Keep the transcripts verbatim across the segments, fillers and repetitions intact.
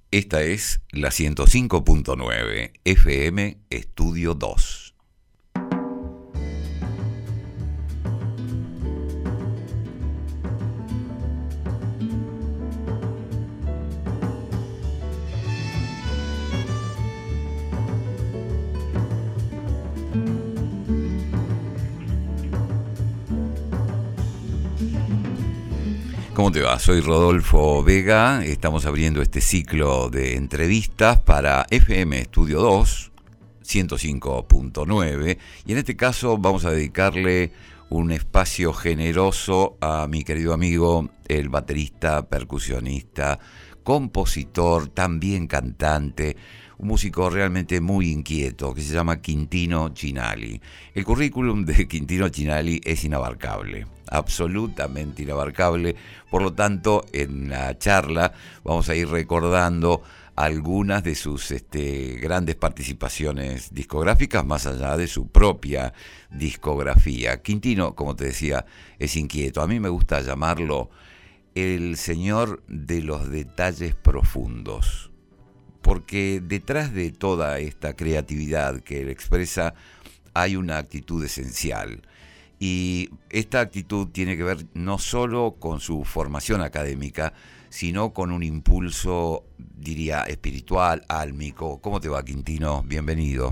Esta es la ciento cinco punto nueve F M Estudio dos. ¿Cómo te va? Soy Rodolfo Vega, estamos abriendo este ciclo de entrevistas para F M Estudio dos, ciento cinco punto nueve, y en este caso vamos a dedicarle un espacio generoso a mi querido amigo, el baterista, percusionista, compositor, también cantante, un músico realmente muy inquieto que se llama Quintino Cinali. El currículum de Quintino Cinali es inabarcable, absolutamente inabarcable. Por lo tanto, en la charla vamos a ir recordando algunas de sus este, grandes participaciones discográficas, más allá de su propia discografía. Quintino, como te decía, es inquieto. A mí me gusta llamarlo el señor de los detalles profundos, porque detrás de toda esta creatividad que él expresa hay una actitud esencial. Y esta actitud tiene que ver no solo con su formación académica, sino con un impulso, diría, espiritual, álmico. ¿Cómo te va, Quintino? Bienvenido.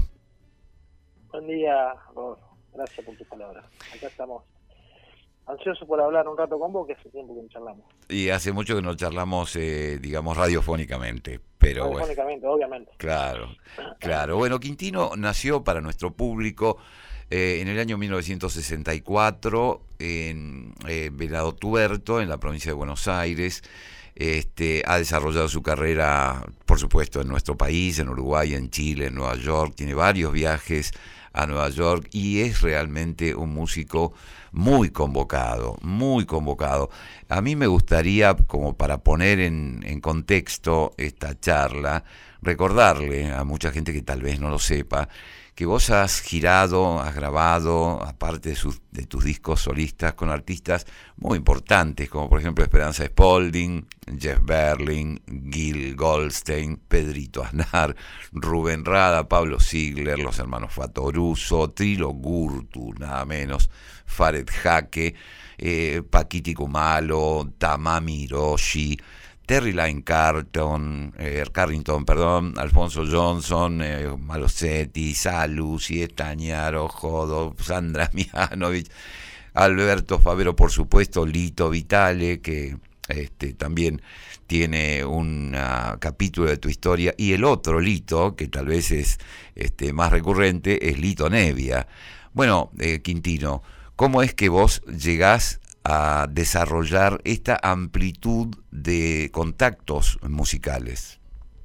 Buen día, Rodolfo. Gracias por tus palabras. Acá estamos ansiosos por hablar un rato con vos, que hace tiempo que no charlamos. Y hace mucho que no charlamos, eh, digamos, radiofónicamente. Pero radiofónicamente, bueno, obviamente. Claro, claro. Bueno, Quintino nació para nuestro público Eh, en el año mil novecientos sesenta y cuatro en eh, Venado Tuerto, en la provincia de Buenos Aires. Este, ha desarrollado su carrera, por supuesto, en nuestro país, en Uruguay, en Chile, en Nueva York. Tiene varios viajes a Nueva York y es realmente un músico muy convocado, muy convocado. A mí me gustaría, como para poner en, en contexto esta charla, recordarle a mucha gente que tal vez no lo sepa, que vos has girado, has grabado, aparte de, sus, de tus discos solistas, con artistas muy importantes, como por ejemplo Esperanza Spalding, Jeff Berlin, Gil Goldstein, Pedrito Aznar, Rubén Rada, Pablo Ziegler, los hermanos Fatoruso, Trilo Gurtu, nada menos, Faret Jaque, eh, Paquiti Kumalo, Tamami Hiroshi, Terry Lyne Carlton, eh, Carrington, perdón, Alfonso Johnson, eh, Malosetti, Salu, Siestañaro, Jodo, Sandra Mihanovich, Alberto Favero, por supuesto, Lito Vitale, que este, también tiene un uh, capítulo de tu historia, y el otro Lito, que tal vez es este, más recurrente, es Lito Nevia. Bueno, eh, Quintino, ¿cómo es que vos llegás a desarrollar esta amplitud de contactos musicales?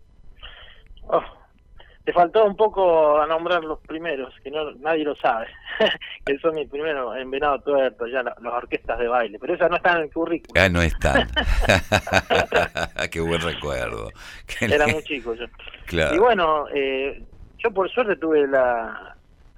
Oh, te faltó un poco a nombrar los primeros, que no nadie lo sabe, que son mis primeros en Venado Tuerto, ya las orquestas de baile, pero esas no están en el currículum. Ah, no están. Qué buen recuerdo. Era muy chico yo. Claro. Y bueno, eh, yo por suerte tuve la...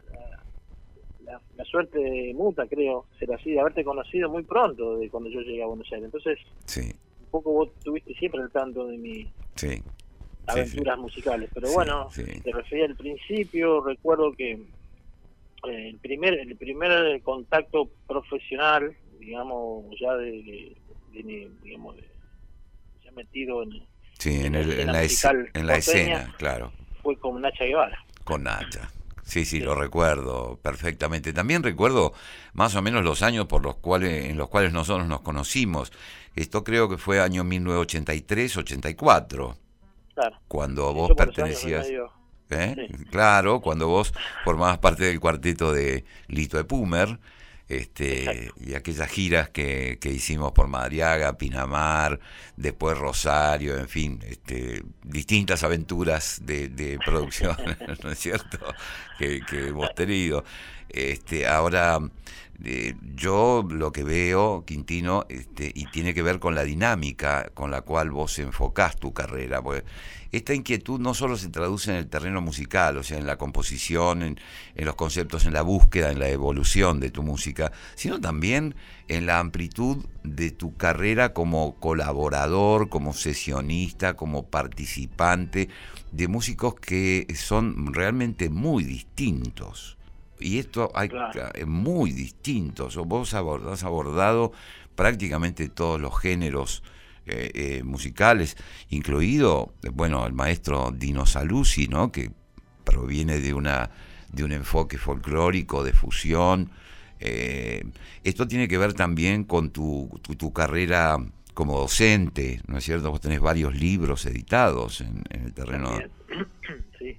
La, la suerte muta, creo, ser así, de haberte conocido muy pronto de cuando yo llegué a Buenos Aires. Entonces, sí, un poco vos estuviste siempre al tanto de mis sí, aventuras sí, musicales. Pero sí, bueno, sí. te referí al principio, recuerdo que eh, el primer el primer contacto profesional, digamos, ya de, de, de digamos, de, ya metido en, sí, en, en, el, la, en la, musical en la porteña, escena, claro. fue con Nacha Guevara. Con Nacha. Sí, sí, lo recuerdo perfectamente. También recuerdo más o menos los años por los cuales, en los cuales nosotros nos conocimos. Esto creo que fue año mil novecientos ochenta y tres, ochenta y cuatro. Claro. Cuando Sí, vos yo por pertenecías... Medio... ¿eh? Sí. Claro, cuando vos formabas parte del cuarteto de Lito Epumer, este, y aquellas giras que, que hicimos por Madariaga, Pinamar, después Rosario, en fin, este, distintas aventuras de, de producción, ¿no es cierto?, que, que hemos tenido. Este, ahora, Eh, yo lo que veo, Quintino, este, y tiene que ver con la dinámica con la cual vos enfocás tu carrera, porque esta inquietud no solo se traduce en el terreno musical, o sea, en la composición, en, en los conceptos, en la búsqueda, en la evolución de tu música, sino también en la amplitud de tu carrera como colaborador, como sesionista, como participante de músicos que son realmente muy distintos. Y esto hay Claro. es muy distinto. Vos abord, has abordado prácticamente todos los géneros eh, eh, musicales, incluido, bueno, el maestro Dino Saluzzi, ¿no? Que proviene de una de un enfoque folclórico, de fusión. Eh, esto tiene que ver también con tu, tu, tu carrera como docente, ¿no es cierto? Vos tenés varios libros editados en, en el terreno. También. Sí.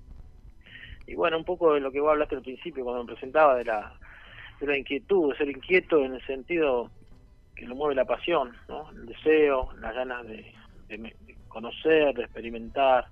Y bueno, un poco de lo que vos hablaste al principio cuando me presentaba de la, de la inquietud, de ser inquieto en el sentido que lo mueve la pasión, ¿no? El deseo, las ganas de, de, de conocer, de experimentar,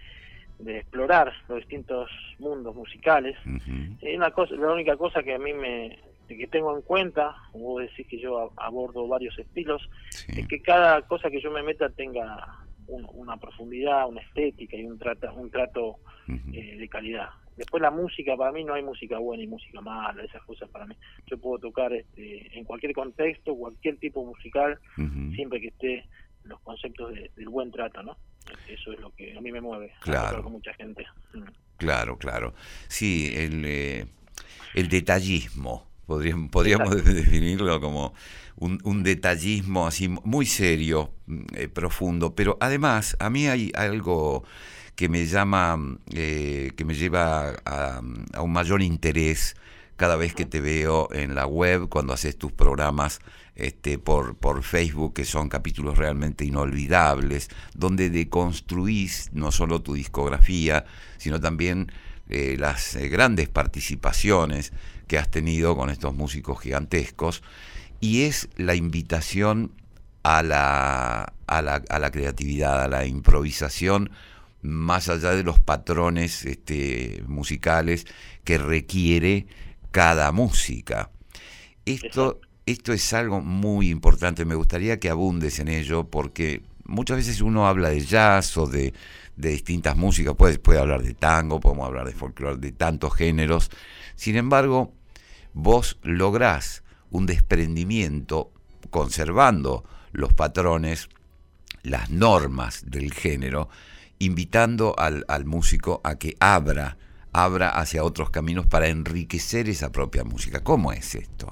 de explorar los distintos mundos musicales. Uh-huh. Y una cosa, la única cosa que a mí me que tengo en cuenta, vos decís que yo abordo varios estilos, sí, es que cada cosa que yo me meta tenga un, una profundidad, una estética y un trato, un trato uh-huh. eh, de calidad. Después la música, para mí no hay música buena y música mala, esas cosas para mí. Yo puedo tocar este, en cualquier contexto, cualquier tipo musical, uh-huh. siempre que esté en los conceptos de, del buen trato, ¿no? Eso es lo que a mí me mueve. Claro. Con mucha gente. Mm. Claro, claro. Sí, el, eh, el detallismo, podríamos, podríamos definirlo como un, un detallismo así muy serio, eh, profundo, pero además a mí hay algo que me llama, eh, que me lleva a, a un mayor interés cada vez que te veo en la web, cuando haces tus programas este, por, por Facebook, que son capítulos realmente inolvidables, donde deconstruís no solo tu discografía, sino también eh, las eh, grandes participaciones que has tenido con estos músicos gigantescos, y es la invitación a la, a la, a la creatividad, a la improvisación, más allá de los patrones este, musicales que requiere cada música. Esto, esto es algo muy importante, me gustaría que abundes en ello, porque muchas veces uno habla de jazz o de, de distintas músicas, puede, puede hablar de tango, podemos hablar de folclore, de tantos géneros. Sin embargo, vos lográs un desprendimiento conservando los patrones, las normas del género, invitando al, al músico a que abra, abra hacia otros caminos para enriquecer esa propia música. ¿Cómo es esto?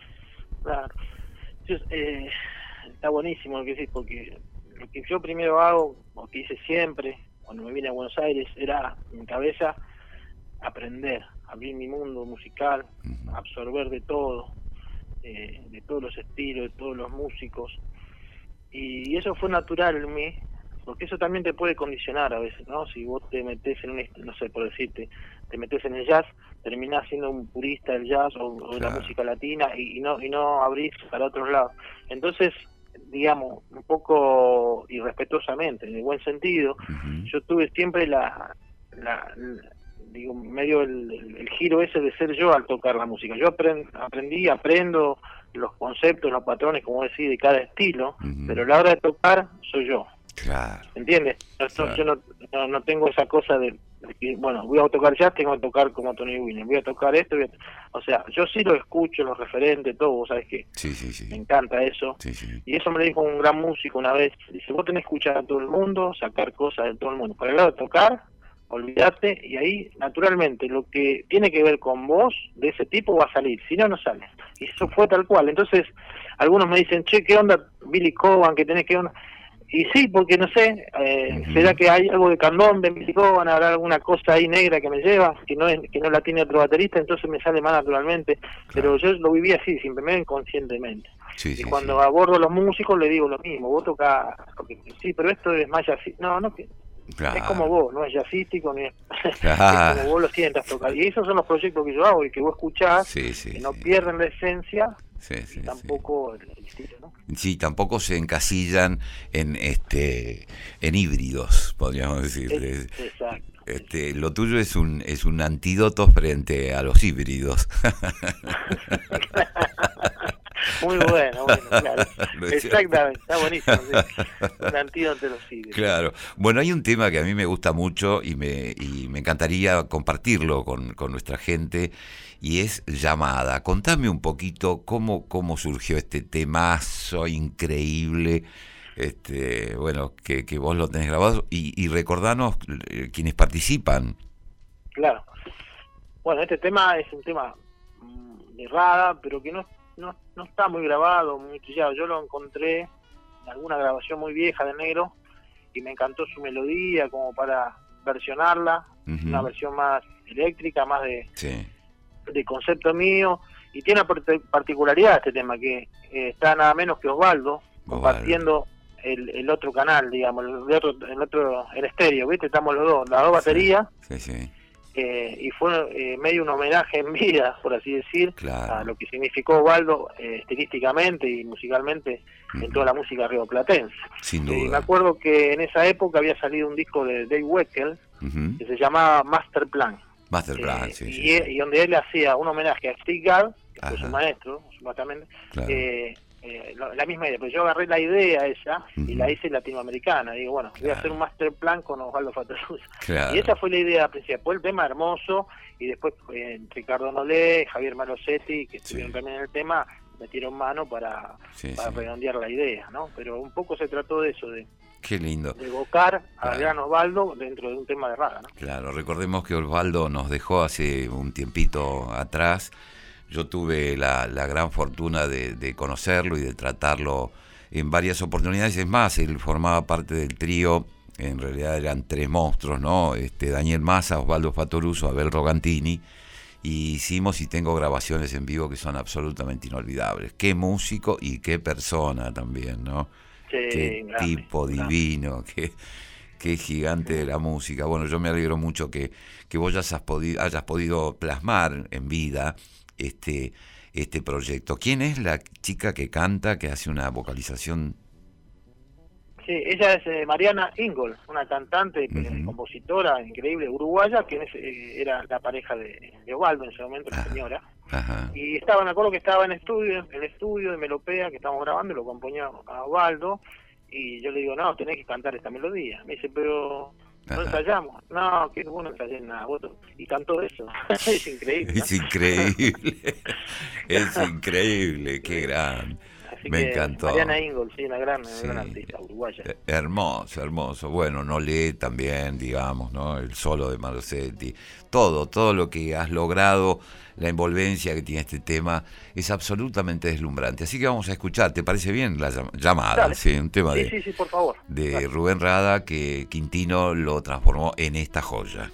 Claro, yo, eh, está buenísimo lo que decís, porque lo que yo primero hago, o que hice siempre, cuando me vine a Buenos Aires, era, en mi cabeza, aprender, abrir mi mundo musical, uh-huh. absorber de todo, eh, de todos los estilos, de todos los músicos, y eso fue natural en mí, porque eso también te puede condicionar a veces, ¿no? Si vos te metés en un, no sé, por decirte, te metés en el jazz, terminás siendo un purista del jazz o, o de claro. la música latina y, y no y no abrís para otros lados. Entonces, digamos, un poco irrespetuosamente, en el buen sentido, uh-huh. yo tuve siempre la, la, la digo, medio el, el, el giro ese de ser yo al tocar la música. Yo aprend, aprendí, aprendo los conceptos, los patrones, como decís, de cada estilo, uh-huh. pero a la hora de tocar soy yo. Claro. ¿Entiendes? No, claro. Yo no, no, no tengo esa cosa de, de que, bueno, voy a tocar jazz, tengo que tocar como Tony Williams, voy a tocar esto, voy a, o sea, yo sí lo escucho, los referentes, todo, vos sabés que sí, sí, sí. me encanta eso, sí, sí. y eso me lo dijo un gran músico una vez, dice, vos tenés que escuchar a todo el mundo, sacar cosas de todo el mundo, para el lado de tocar, olvídate, y ahí, naturalmente, lo que tiene que ver con vos, de ese tipo, va a salir, si no, no sale, y eso fue tal cual. Entonces, algunos me dicen, che, ¿qué onda Billy Coban, que tenés que onda? Y sí, porque no sé, eh, uh-huh. será que hay algo de candombe, Billy Coban, habrá alguna cosa ahí negra que me lleva, que no es, que no la tiene otro baterista, entonces me sale más naturalmente, claro. pero yo lo viví así, simplemente inconscientemente. Sí, y sí, cuando sí. abordo a los músicos le digo lo mismo, vos tocás, porque sí, pero esto es más jazzístico, no, no, que claro. es como vos, no es jazzístico, ni es, claro. es como vos lo sientas tocar, y esos son los proyectos que yo hago, y que vos escuchás, sí, sí, que no sí. pierden la esencia, sí, sí, y tampoco sí. el estilo, ¿no? Sí, tampoco se encasillan en este en híbridos, podríamos decir. Es, exacto. Este, lo tuyo es un es un antídoto frente a los híbridos. Muy bueno, bueno, claro. Exactamente, está buenísimo. Sí. Un antídoto de los híbridos. Claro. Bueno, hay un tema que a mí me gusta mucho y me y me encantaría compartirlo con, con nuestra gente, y es Llamada. Contame un poquito cómo cómo surgió este temazo increíble. Este, bueno, que, que vos lo tenés grabado, y, y recordanos eh, quienes participan. Claro. Bueno, este tema es un tema mm, de Rada, pero que no, no no está muy grabado, muy trillado. Yo lo encontré en alguna grabación muy vieja de Negro y me encantó su melodía como para versionarla, uh-huh. Una versión más eléctrica, más de, sí. de concepto mío, y tiene una particularidad este tema, que eh, está nada menos que Osvaldo, Osvaldo. compartiendo El, el otro canal, digamos, el otro, el otro, el estéreo, ¿viste? Estamos los dos, las dos baterías, sí, sí, sí. Eh, y fue eh, medio un homenaje en vida, por así decir, claro. a lo que significó Osvaldo eh, estilísticamente y musicalmente uh-huh. en toda la música rioplatense. Sin duda. Eh, me acuerdo que en esa época había salido un disco de Dave Weckl uh-huh. que se llamaba Master Plan. Master Plan, eh, sí, y, sí. y donde él hacía un homenaje a Steve Gadd, que fue su maestro, supuestamente, claro. eh, Eh, la misma idea, pero yo agarré la idea esa uh-huh. y la hice latinoamericana. Digo, bueno, claro. voy a hacer un master plan con Osvaldo Fattoruso. Claro. Y esa fue la idea principal. Fue el tema hermoso, y después eh, Ricardo Nolé, Javier Malosetti, que estuvieron sí. también en el tema, metieron mano para, sí, para sí. redondear la idea, ¿no? Pero un poco se trató de eso, de Qué lindo. de evocar claro. al gran Osvaldo dentro de un tema de Rada, ¿no? Claro, recordemos que Osvaldo nos dejó hace un tiempito atrás. Yo tuve la, la gran fortuna de, de conocerlo y de tratarlo en varias oportunidades. Es más, él formaba parte del trío, en realidad eran tres monstruos, ¿no? Este, Daniel Massa, Osvaldo Fattoruso, Abel Rogantini, y hicimos y tengo grabaciones en vivo que son absolutamente inolvidables. Qué músico y qué persona también, ¿no? Sí, qué grande, tipo grande. divino, qué, qué gigante de la música. Bueno, yo me alegro mucho que, que vos hayas podido, hayas podido plasmar en vida este este proyecto. ¿Quién es la chica que canta, que hace una vocalización? Sí, ella es eh, Mariana Ingol, una cantante, uh-huh. compositora increíble, uruguaya, que es, eh, era la pareja de, de Osvaldo en ese momento, la señora. Ajá. Y estaba, me acuerdo que estaba en estudio, en el estudio de Melopea, que estábamos grabando, y lo acompañó a Osvaldo, y yo le digo, no, tenés que cantar esta melodía. Me dice, pero no Ajá. ensayamos. No, que no ensayé nada. Y cantó eso. Es increíble, ¿no? Es increíble. Es increíble, qué gran. Así me que encantó. Mariana Ingol, sí, una gran, sí. una gran artista uruguaya. Hermoso, hermoso. Bueno, Nolé también, digamos, ¿no? El solo de Malosetti. Todo, todo lo que has logrado, la envolvencia que tiene este tema, es absolutamente deslumbrante. Así que vamos a escuchar, ¿te parece bien? La llamada, Dale. sí, un tema sí, de, sí, sí, por favor. de Dale. Rubén Rada, que Quintino lo transformó en esta joya.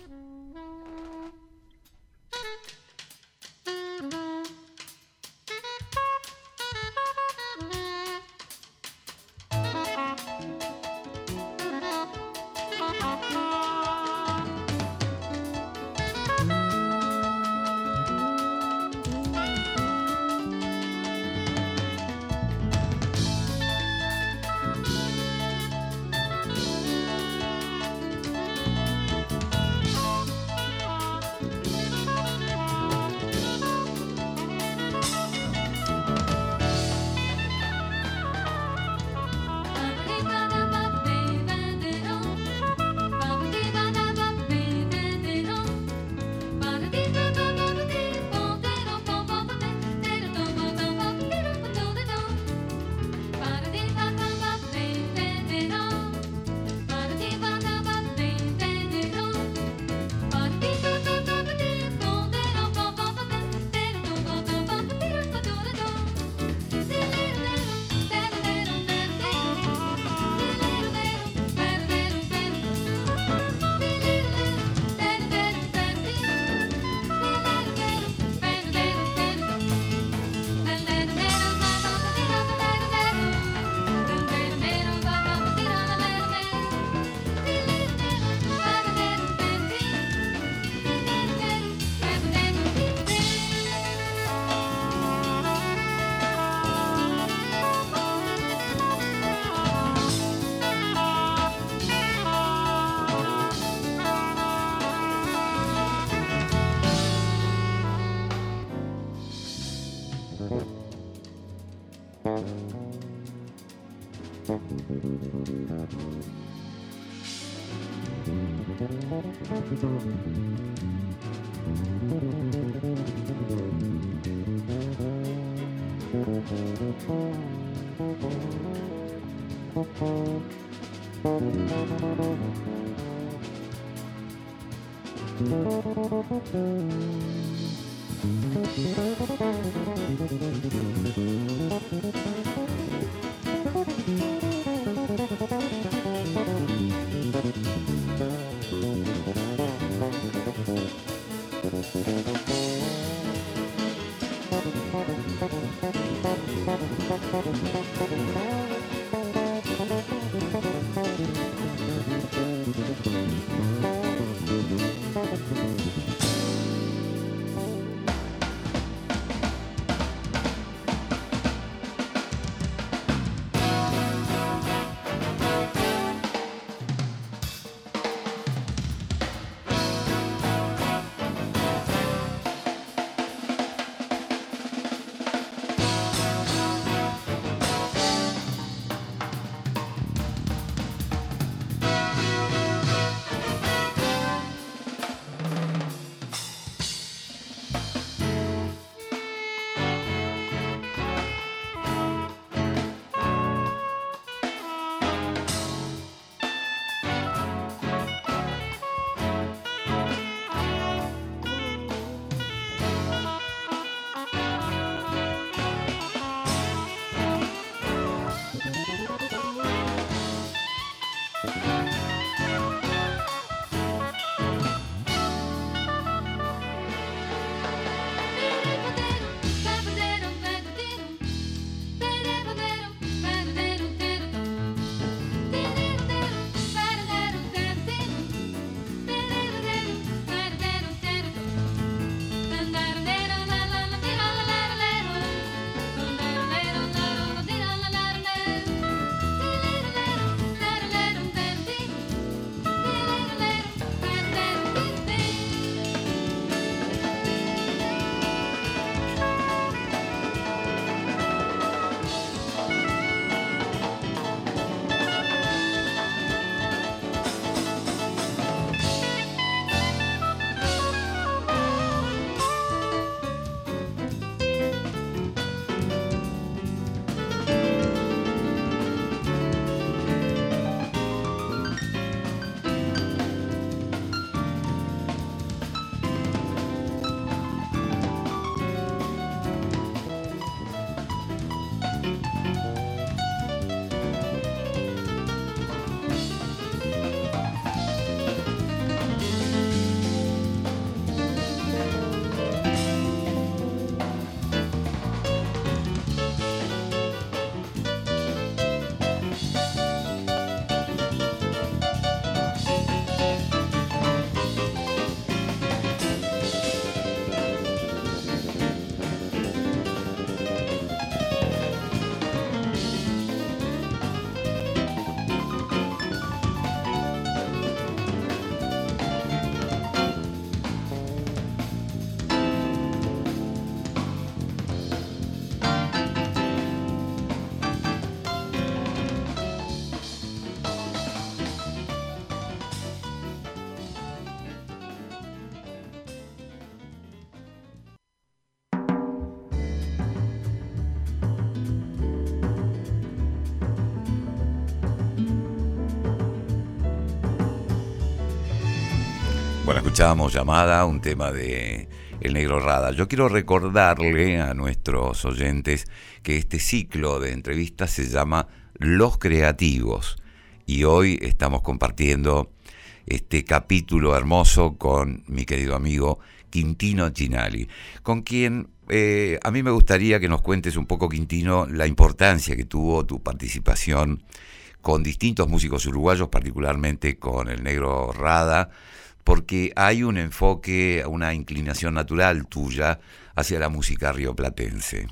Bueno, escuchábamos Llamada, un tema de El Negro Rada. Yo quiero recordarle a nuestros oyentes que este ciclo de entrevistas se llama Los Creativos y hoy estamos compartiendo este capítulo hermoso con mi querido amigo Quintino Chinali, con quien eh, a mí me gustaría que nos cuentes un poco, Quintino, la importancia que tuvo tu participación con distintos músicos uruguayos, particularmente con el Negro Rada, porque hay un enfoque, una inclinación natural tuya hacia la música rioplatense.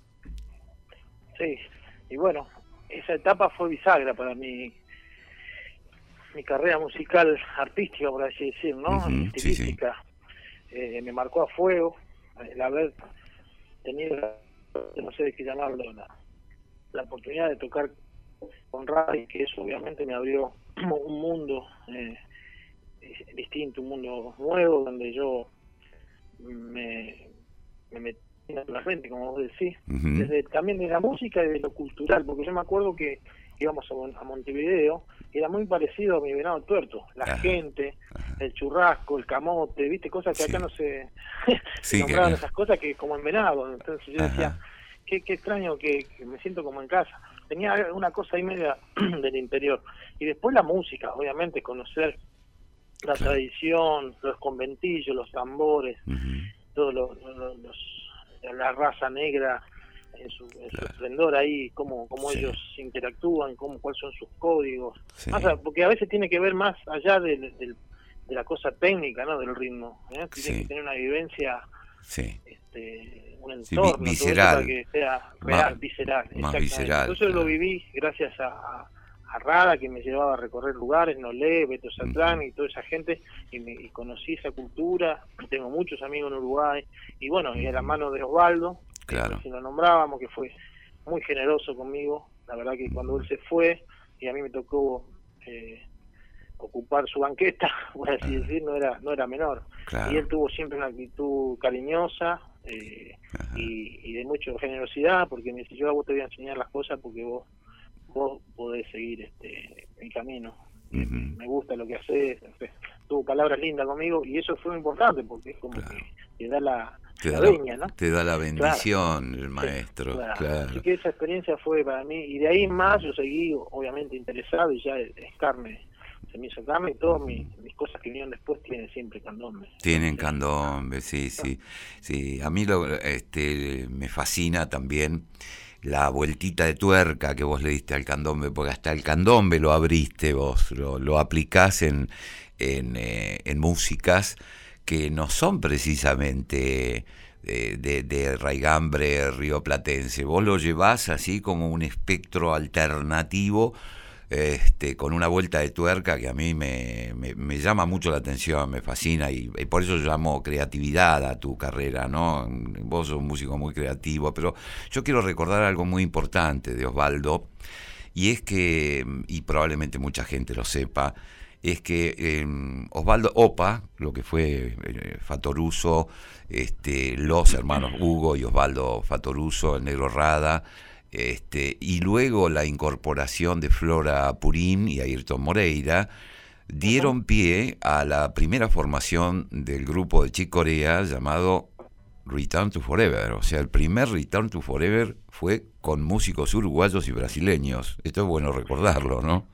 Sí, y bueno, esa etapa fue bisagra para mi, mi carrera musical artística, por así decir, ¿no? Uh-huh, estilística. Sí, sí. Eh, me marcó a fuego el haber tenido, la, no sé de qué llamarlo, la, la oportunidad de tocar con Ray, que eso obviamente me abrió un mundo eh, distinto, un mundo nuevo, donde yo me, me metí en la frente, como vos decís, uh-huh. desde, también de la música y de lo cultural, porque yo me acuerdo que íbamos a, a Montevideo, y era muy parecido a mi Venado Tuerto, la ajá, gente, ajá. el churrasco, el camote, viste, cosas que sí. acá no se, sí, se nombraban que... esas cosas que como en Venado. Entonces yo ajá. decía, qué, qué extraño que, que me siento como en casa. Tenía una cosa ahí media del interior. Y después la música, obviamente, conocer la claro. tradición, los conventillos, los tambores, uh-huh. todo lo, lo, los, la raza negra en su, en claro. su esplendor ahí, cómo, cómo sí. ellos interactúan, cómo, cuáles son sus códigos. Sí. Más a, porque a veces tiene que ver más allá de, de, de, de la cosa técnica, ¿no? Del ritmo. ¿eh? Tiene sí. que tener una vivencia, sí. este, un entorno, sí, visceral. Todo eso para que sea real, más, visceral. Más visceral. Entonces claro. lo viví gracias a, a, a Rada, que me llevaba a recorrer lugares, Nolé, Beto Satrán uh-huh. y toda esa gente, y, me, y conocí esa cultura. Tengo muchos amigos en Uruguay, y bueno, uh-huh. y a la mano de Osvaldo, claro. que si lo nombrábamos, que fue muy generoso conmigo. La verdad que cuando él se fue y a mí me tocó eh, ocupar su banqueta, por así uh-huh. decir, no era no era menor. Claro. Y él tuvo siempre una actitud cariñosa eh, uh-huh. y, y de mucha generosidad, porque me dice, yo a vos te voy a enseñar las cosas porque vos vos podés seguir este el camino. Uh-huh. Me gusta lo que haces. Tuvo palabras lindas conmigo y eso fue muy importante porque es como claro. que te da la Te da, la, veña, ¿no? Te da la bendición, claro. el maestro, sí, claro. claro. Así que esa experiencia fue para mí, y de ahí más yo seguí obviamente interesado, y ya es carne, se me hizo carne, y todas mis, mis cosas que vinieron después tienen siempre candombe. Tienen candombe, sí, sí, sí. A mí lo, este, me fascina también la vueltita de tuerca que vos le diste al candombe, porque hasta el candombe lo abriste vos, lo, lo aplicás en, en, eh, en músicas que no son precisamente de, de, de raigambre rioplatense. Vos lo llevás así como un espectro alternativo, este, con una vuelta de tuerca que a mí me, me, me llama mucho la atención, me fascina, y, y por eso llamo creatividad a tu carrera, ¿no? Vos sos un músico muy creativo, pero yo quiero recordar algo muy importante de Osvaldo, y es que, y probablemente mucha gente lo sepa, es que eh, Osvaldo Opa, lo que fue eh, Fattoruso, este, los hermanos Hugo y Osvaldo Fattoruso, el Negro Rada, este, y luego la incorporación de Flora Purín y Ayrton Moreira, dieron pie a la primera formación del grupo de Chick Corea llamado Return to Forever. O sea, el primer Return to Forever fue con músicos uruguayos y brasileños. Esto es bueno recordarlo, ¿no?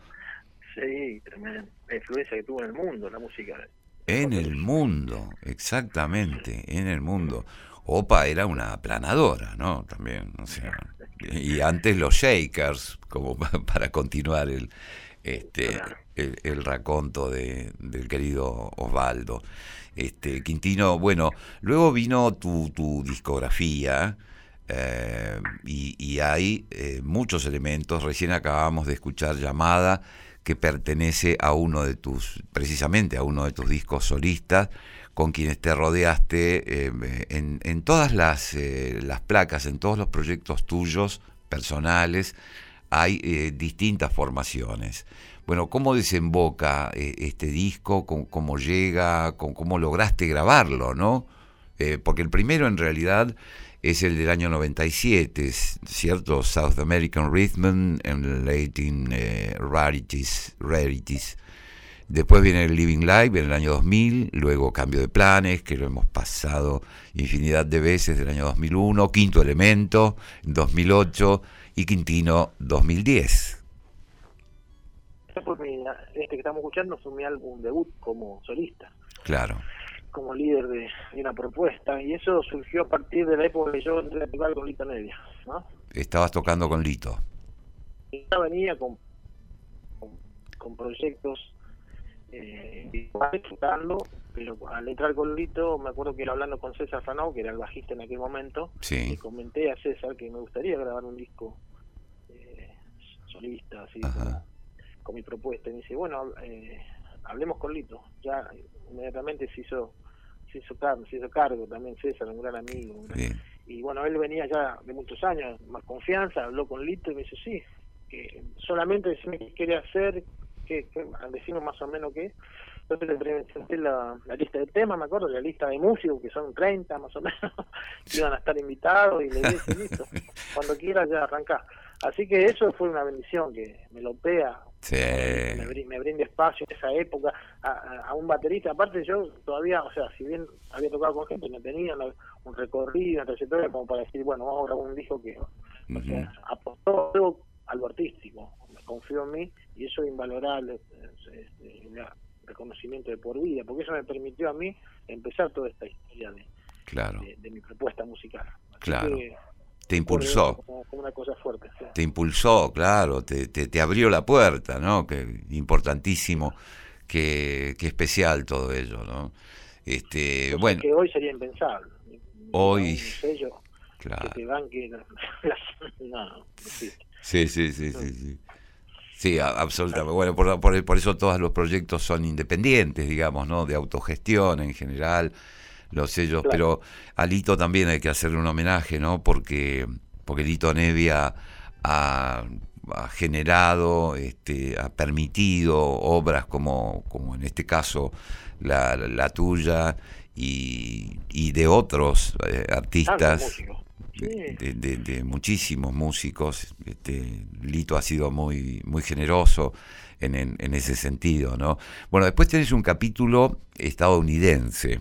Sí, tremenda la influencia que tuvo en el mundo la música. En el mundo, exactamente, en el mundo. Opa era una aplanadora, ¿no? También, o sea, y antes los Shakers, como para continuar el este el, el raconto de, del querido Osvaldo. Este, Quintino, bueno, luego vino tu, tu discografía, eh, y, y hay eh, muchos elementos. Recién acabamos de escuchar Llamada, que pertenece a uno de tus, precisamente a uno de tus discos solistas, con quienes te rodeaste eh, en, en todas las, eh, las placas, en todos los proyectos tuyos personales, hay eh, distintas formaciones. Bueno, ¿cómo desemboca eh, este disco? ¿Cómo, cómo llega? ¿Cómo, cómo lograste grabarlo, no? Eh, porque el primero en realidad es el del año noventa y siete, ¿cierto? South American Rhythm and Latin eh, Rarities, Rarities. Después viene el Living Live en el año dos mil, luego Cambio de Planes, que lo hemos pasado infinidad de veces, del año dos mil uno, Quinto Elemento en dos mil ocho y Quintino dos mil diez. Este que estamos escuchando fue mi álbum debut como solista. Claro. Como líder de, de una propuesta, y eso surgió a partir de la época que yo entré a tocar con Lito Nevia, ¿no? Estabas tocando con Lito. Ya venía con, con, con proyectos eh, tocando, pero al entrar con Lito, me acuerdo que era hablando con César Fanau, que era el bajista en aquel momento, sí. Le comenté a César que me gustaría grabar un disco eh, solista, así como, con mi propuesta, y me dice, bueno, eh, hablemos con Lito. Ya inmediatamente se hizo se hizo cargo, se hizo cargo también César, un gran amigo. Bien. Y bueno, él venía ya de muchos años, más confianza, habló con Lito y me dice, sí, que solamente decime qué quería hacer, qué ¿qué, qué, decimos más o menos qué? Entonces le presenté la, la lista de temas, me acuerdo, la lista de músicos, que son treinta más o menos, que iban a estar invitados, y le dije, listo, cuando quiera ya arrancá. Así que eso fue una bendición, que me lo pea, Sí. me, brin- me brinde espacio en esa época a, a, a un baterista. Aparte yo todavía, o sea, si bien había tocado con gente, no tenía una- un recorrido, una trayectoria como para decir, bueno, vamos a grabar un disco que, o Ujú. sea, apostó algo a lo artístico, me confió en mí, y eso es invalorable, es, es, es, un reconocimiento de por vida, porque eso me permitió a mí empezar toda esta historia de, Claro, de, de mi propuesta musical. Así claro. que Te recuerdo eso impulsó. como, como una cosa fuerte. Sí. Te impulsó, claro, te, te, te abrió la puerta, ¿no? Que importantísimo, que, que especial todo ello, ¿no? Este, Cosas bueno, que hoy sería impensable. hoy, Un sello que claro, te banque, no, no, no existe. sí, sí, sí, sí, sí. Sí, a- absolutamente. Bueno, por, por, por eso todos los proyectos son independientes, digamos, ¿no? De autogestión en general, los sellos, Claro, pero a Lito también hay que hacerle un homenaje, ¿no? Porque, porque Lito Nevia ha, ha generado, este, ha permitido obras como, como en este caso la, la tuya y, y de otros eh, tantos artistas, músicos. de, Sí, de- de- de muchísimos músicos. Este, Lito ha sido muy, muy generoso en, en, en ese sentido, ¿no? Bueno, después tenés un capítulo estadounidense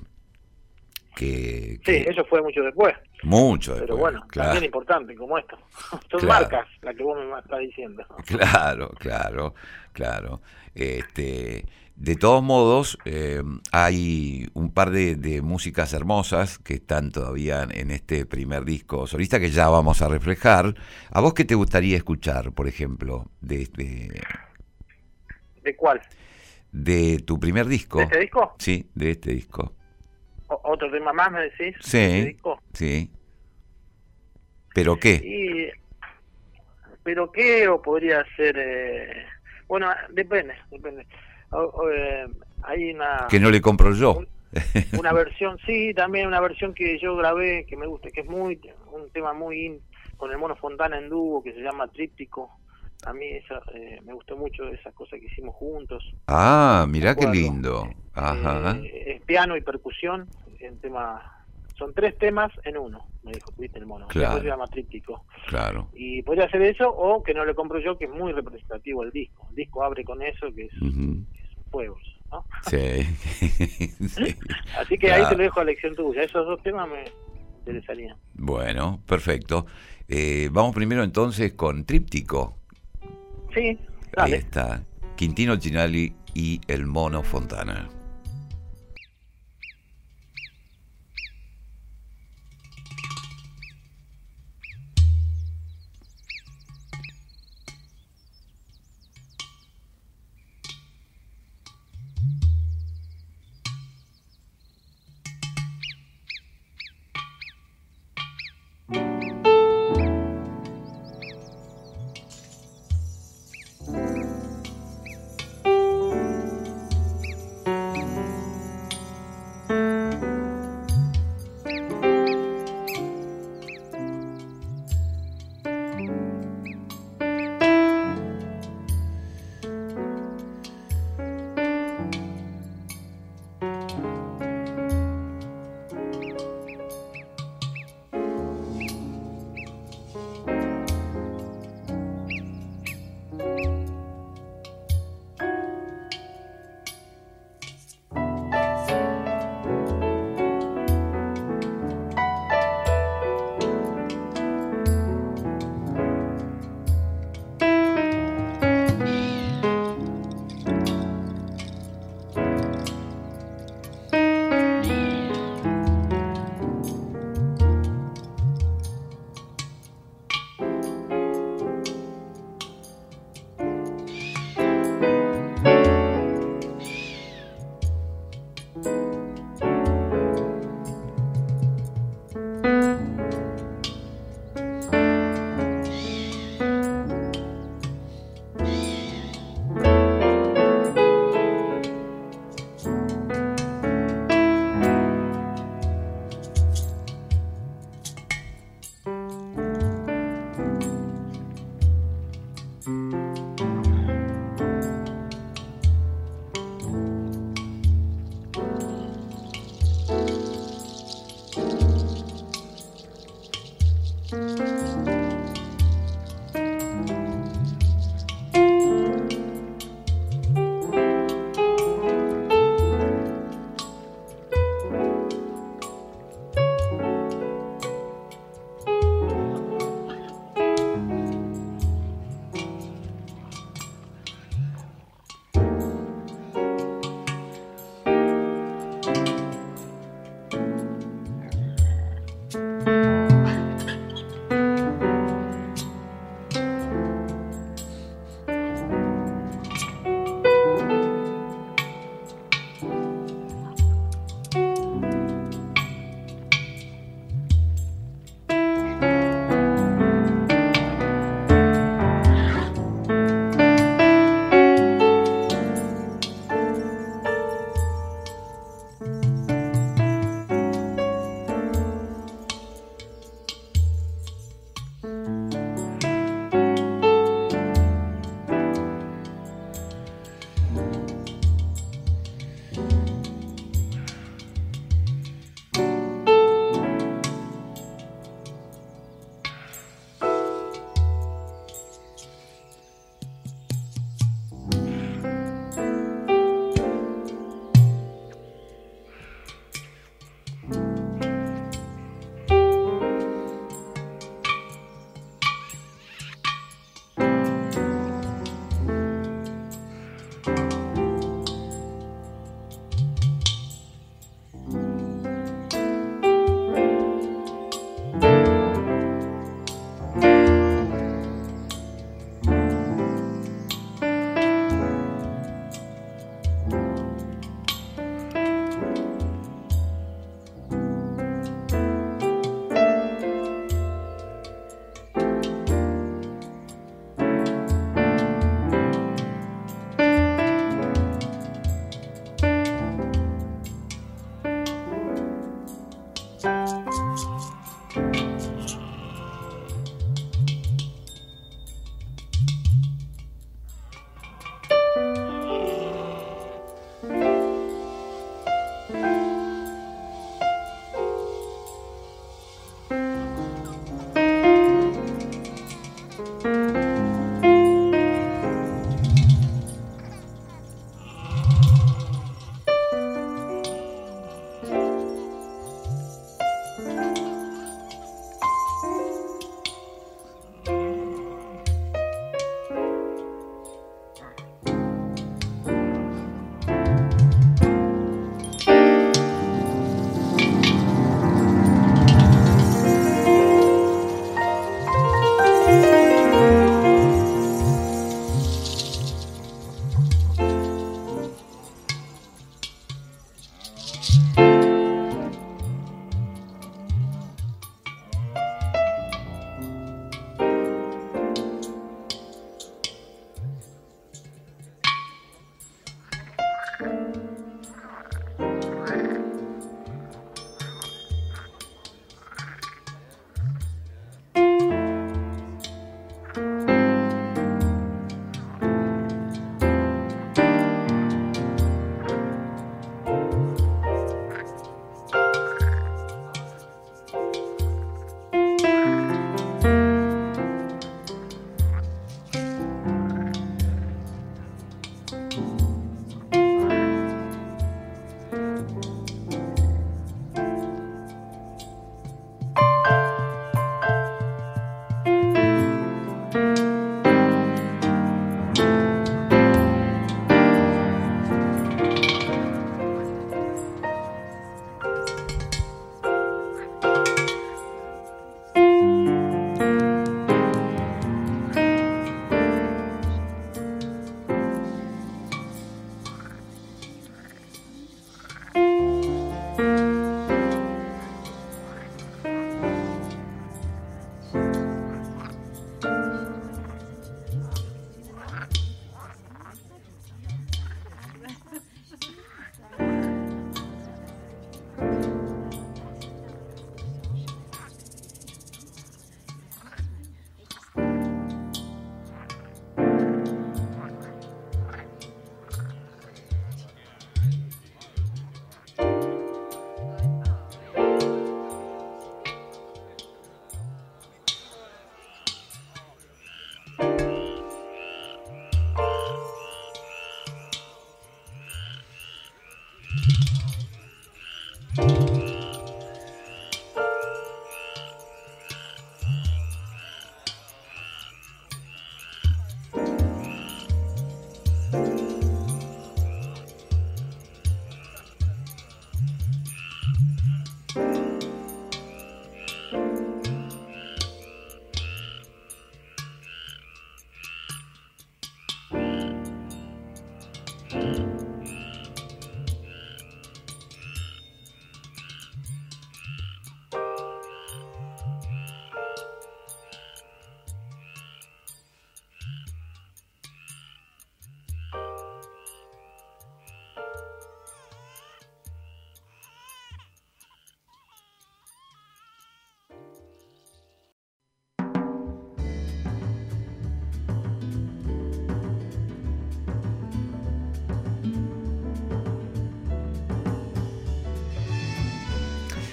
que, sí, que eso fue mucho después. mucho Pero después, bueno, claro, también importante como esto. Son claro, marcas las que vos me estás diciendo. claro, claro, claro. Este, de todos modos, eh, hay un par de, de músicas hermosas que están todavía en este primer disco solista que ya vamos a reflejar. ¿A vos qué te gustaría escuchar, por ejemplo, de, de, ¿De cuál? de tu primer ¿De disco? este disco? Sí, de este disco. O- ¿Otro tema más me decís? ¿De este Sí, disco? sí. ¿Pero qué? Y, ¿pero qué? O podría ser... Eh, bueno, depende, depende. O- o, eh, hay una... Que no le compro yo. un- una versión, sí, también una versión que yo grabé, que me gusta, que es muy un tema muy in- con el Mono Fontana en dúo, que se llama Tríptico. A mí esa, eh, me gustó mucho esas cosas que hicimos juntos, Ah, me mirá qué acuerdo. lindo. Ajá. Eh, es piano y percusión, el tema, son tres temas en uno, me dijo, viste el mono, después se Claro, llama Tríptico. claro. Y podría hacer eso, o que no le compro yo, que es muy representativo el disco. El disco abre con eso, que es, Ujú. que es un fuego, ¿no? Sí. Sí. Así que ahí te Claro. lo dejo a elección tuya. Esos dos temas me interesarían. Bueno, perfecto. Eh, vamos primero entonces con Tríptico. Sí, Ahí dale. está. Quintino Chinali y el Mono Fontana.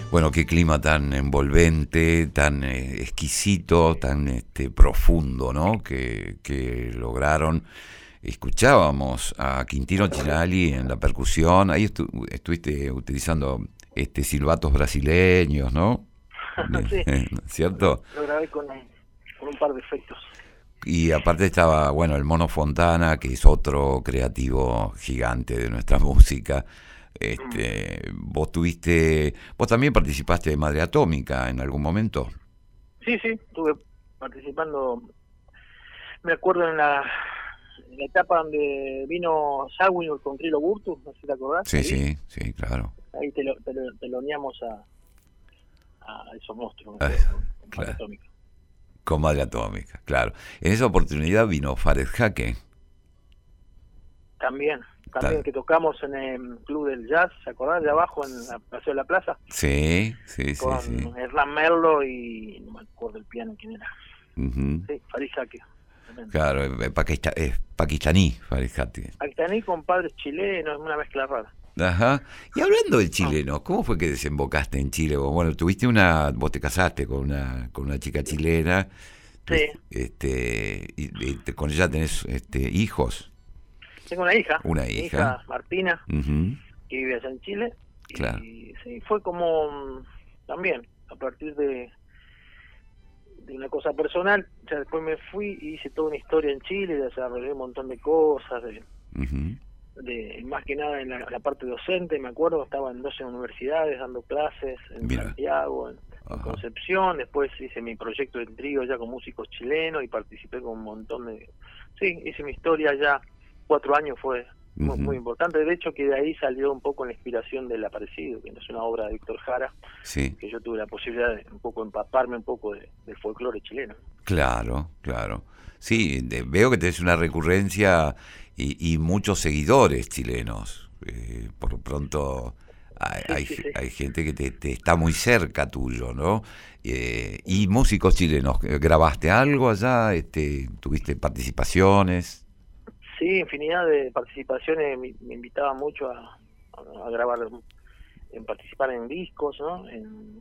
Bueno, qué clima tan envolvente, tan eh, exquisito, tan este, profundo, ¿no? Que, que lograron. Escuchábamos a Quintino Chinali en la percusión, ahí estu estuviste utilizando este silbatos brasileños, ¿no? Sí, ¿Cierto? lo, lo grabé con, con un par de efectos. Y aparte estaba, bueno, el Mono Fontana, que es otro creativo gigante de nuestra música. Este, vos tuviste, vos también participaste de Madre Atómica en algún momento. Sí, sí, estuve participando, me acuerdo en la, en la etapa donde vino Sagüin con Trilo Burtu, no sé si te acordás. Sí, ahí, sí, sí, claro. Ahí te lo, te lo, teloneamos a, a esos monstruos, Ah, con, con claro. Madre Atómica. Con Madre Atómica, claro. En esa oportunidad vino Fared Jaque. También, también que tocamos en el Club del Jazz, ¿se acordás? De abajo, en la Paseo de la Plaza. Sí, sí, sí. Con sí. Hernán Merlo y no me acuerdo el piano quién era. Uh-huh. Sí, Farid Jaque. Claro, es, paquista, es pakistaní, Farid Jaque. Pakistaní con padres chilenos, es una mezcla rara. Ajá. Y hablando de chilenos, ¿cómo fue que desembocaste en Chile? Bueno, tuviste una, vos te casaste con una, con una chica chilena. Sí. Este, y, y te, con ella tenés este, hijos. Tengo una hija. Una mi hija. hija Martina, Uh-huh. que vive allá en Chile. Claro. Y sí, fue como también a partir de de una cosa personal. O sea, después me fui y hice toda una historia en Chile, desarrollé un montón de cosas, de, Uh-huh. de más que nada en la, la parte docente. Me acuerdo, estaba en doce universidades dando clases en Mira. Santiago, en, en Concepción. Después hice mi proyecto de trío ya con músicos chilenos y participé con un montón de... Sí, hice mi historia ya, cuatro años fue muy, Uh-huh. muy importante. De hecho, que de ahí salió un poco la inspiración del Aparecido, que es una obra de Víctor Jara, Sí. que yo tuve la posibilidad de un poco empaparme un poco de, del folclore chileno. Claro, claro. Sí, de, veo que tenés una recurrencia y, y muchos seguidores chilenos. Eh, por lo pronto hay, Sí, hay, sí, sí. hay gente que te, te está muy cerca tuyo, ¿no? Eh, y músicos chilenos, ¿grabaste algo allá? Este, ¿Tuviste participaciones? Sí, infinidad de participaciones. Me, me invitaba mucho a, a grabar, en participar en discos, ¿no? En,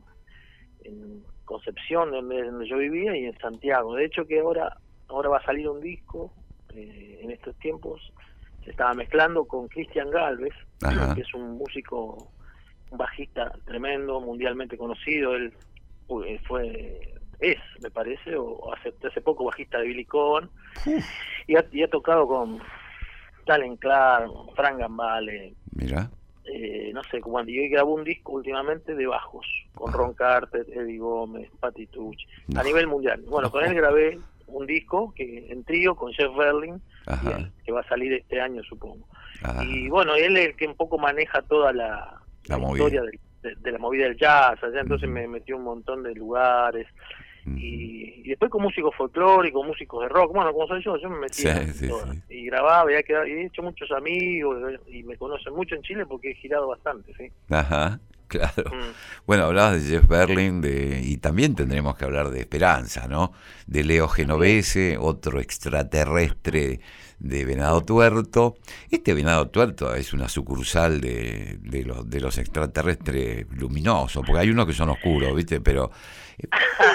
en Concepción, donde, donde yo vivía, y en Santiago. De hecho, que ahora ahora va a salir un disco, eh, en estos tiempos, se estaba mezclando con Cristian Galvez, Ajá. que es un músico, un bajista tremendo, mundialmente conocido. Él eh, fue, es, me parece, o hace, hace poco bajista de Billy Cohen, y ha, y ha tocado con Talen Clark, Fran Gambale, Mira. eh, no sé, como y hoy grabó un disco últimamente de bajos, con Ron Carter, Eddie Gómez, Patti Tucci, No. a nivel mundial. Bueno, con él grabé un disco que en trío con Jeff Berlin, y él, que va a salir este año, supongo. Ajá. Y bueno, él es el que un poco maneja toda la, La la movida. historia del, de, de la movida del jazz allá, entonces Uh-huh. me metió un montón de lugares. Uh-huh. Y, y después con músicos folclóricos, músicos de rock, bueno, como soy yo, yo me metía Sí, en sí, todas. sí. Y grababa, y he, quedado, y he hecho muchos amigos, y me conocen mucho en Chile porque he girado bastante, ¿sí? Ajá, claro. Mm. Bueno, hablabas de Jeff Berlin, de, y también tendremos que hablar de Esperanza, ¿no? De Leo Genovese, otro extraterrestre de Venado Tuerto. Este Venado Tuerto es una sucursal de, de, los, de los extraterrestres luminosos, porque hay unos que son oscuros, ¿viste? Pero eh,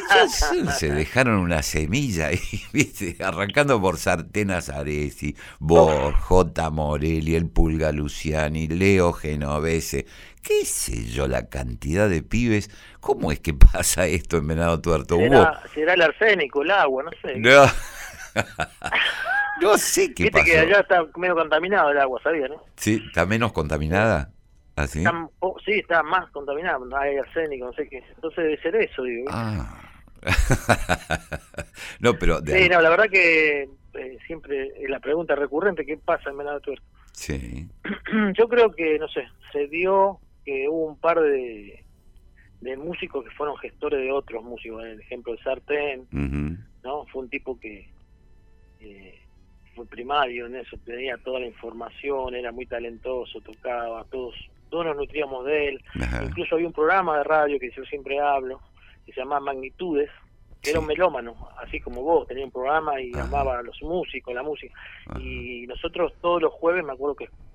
ya se dejaron una semilla ahí, ¿viste? Arrancando por Sartén Azaresi, vos, J. Morelli, el Pulga Luciani, Leo Genovese, qué sé yo, la cantidad de pibes. ¿Cómo es que pasa esto en Venado Tuerto? ¿Será, será el arsénico, el agua, no sé? No. No sé qué Viste pasó. que allá está medio contaminado el agua, ¿sabía, no? Sí, está menos contaminada. ¿Así? Está, oh, sí, está más contaminado, no hay arsénico, no sé qué. Entonces debe ser eso, digo. Ah. No, pero... De Sí, al... no, la verdad que eh, siempre es la pregunta recurrente, ¿qué pasa en Venado Tuerto? Sí. Yo creo que, no sé, se dio que hubo un par de, de músicos que fueron gestores de otros músicos. El ejemplo de Sartén, Uh-huh. ¿no? Fue un tipo que eh, fue primario en eso, tenía toda la información, era muy talentoso, tocaba, todos todos nos nutríamos de él. Ajá. Incluso había un programa de radio que yo siempre hablo, que se llamaba Magnitudes, que Sí. era un melómano, así como vos, tenía un programa y Ajá. amaba a los músicos, la música. Ajá. Y nosotros todos los jueves, me acuerdo que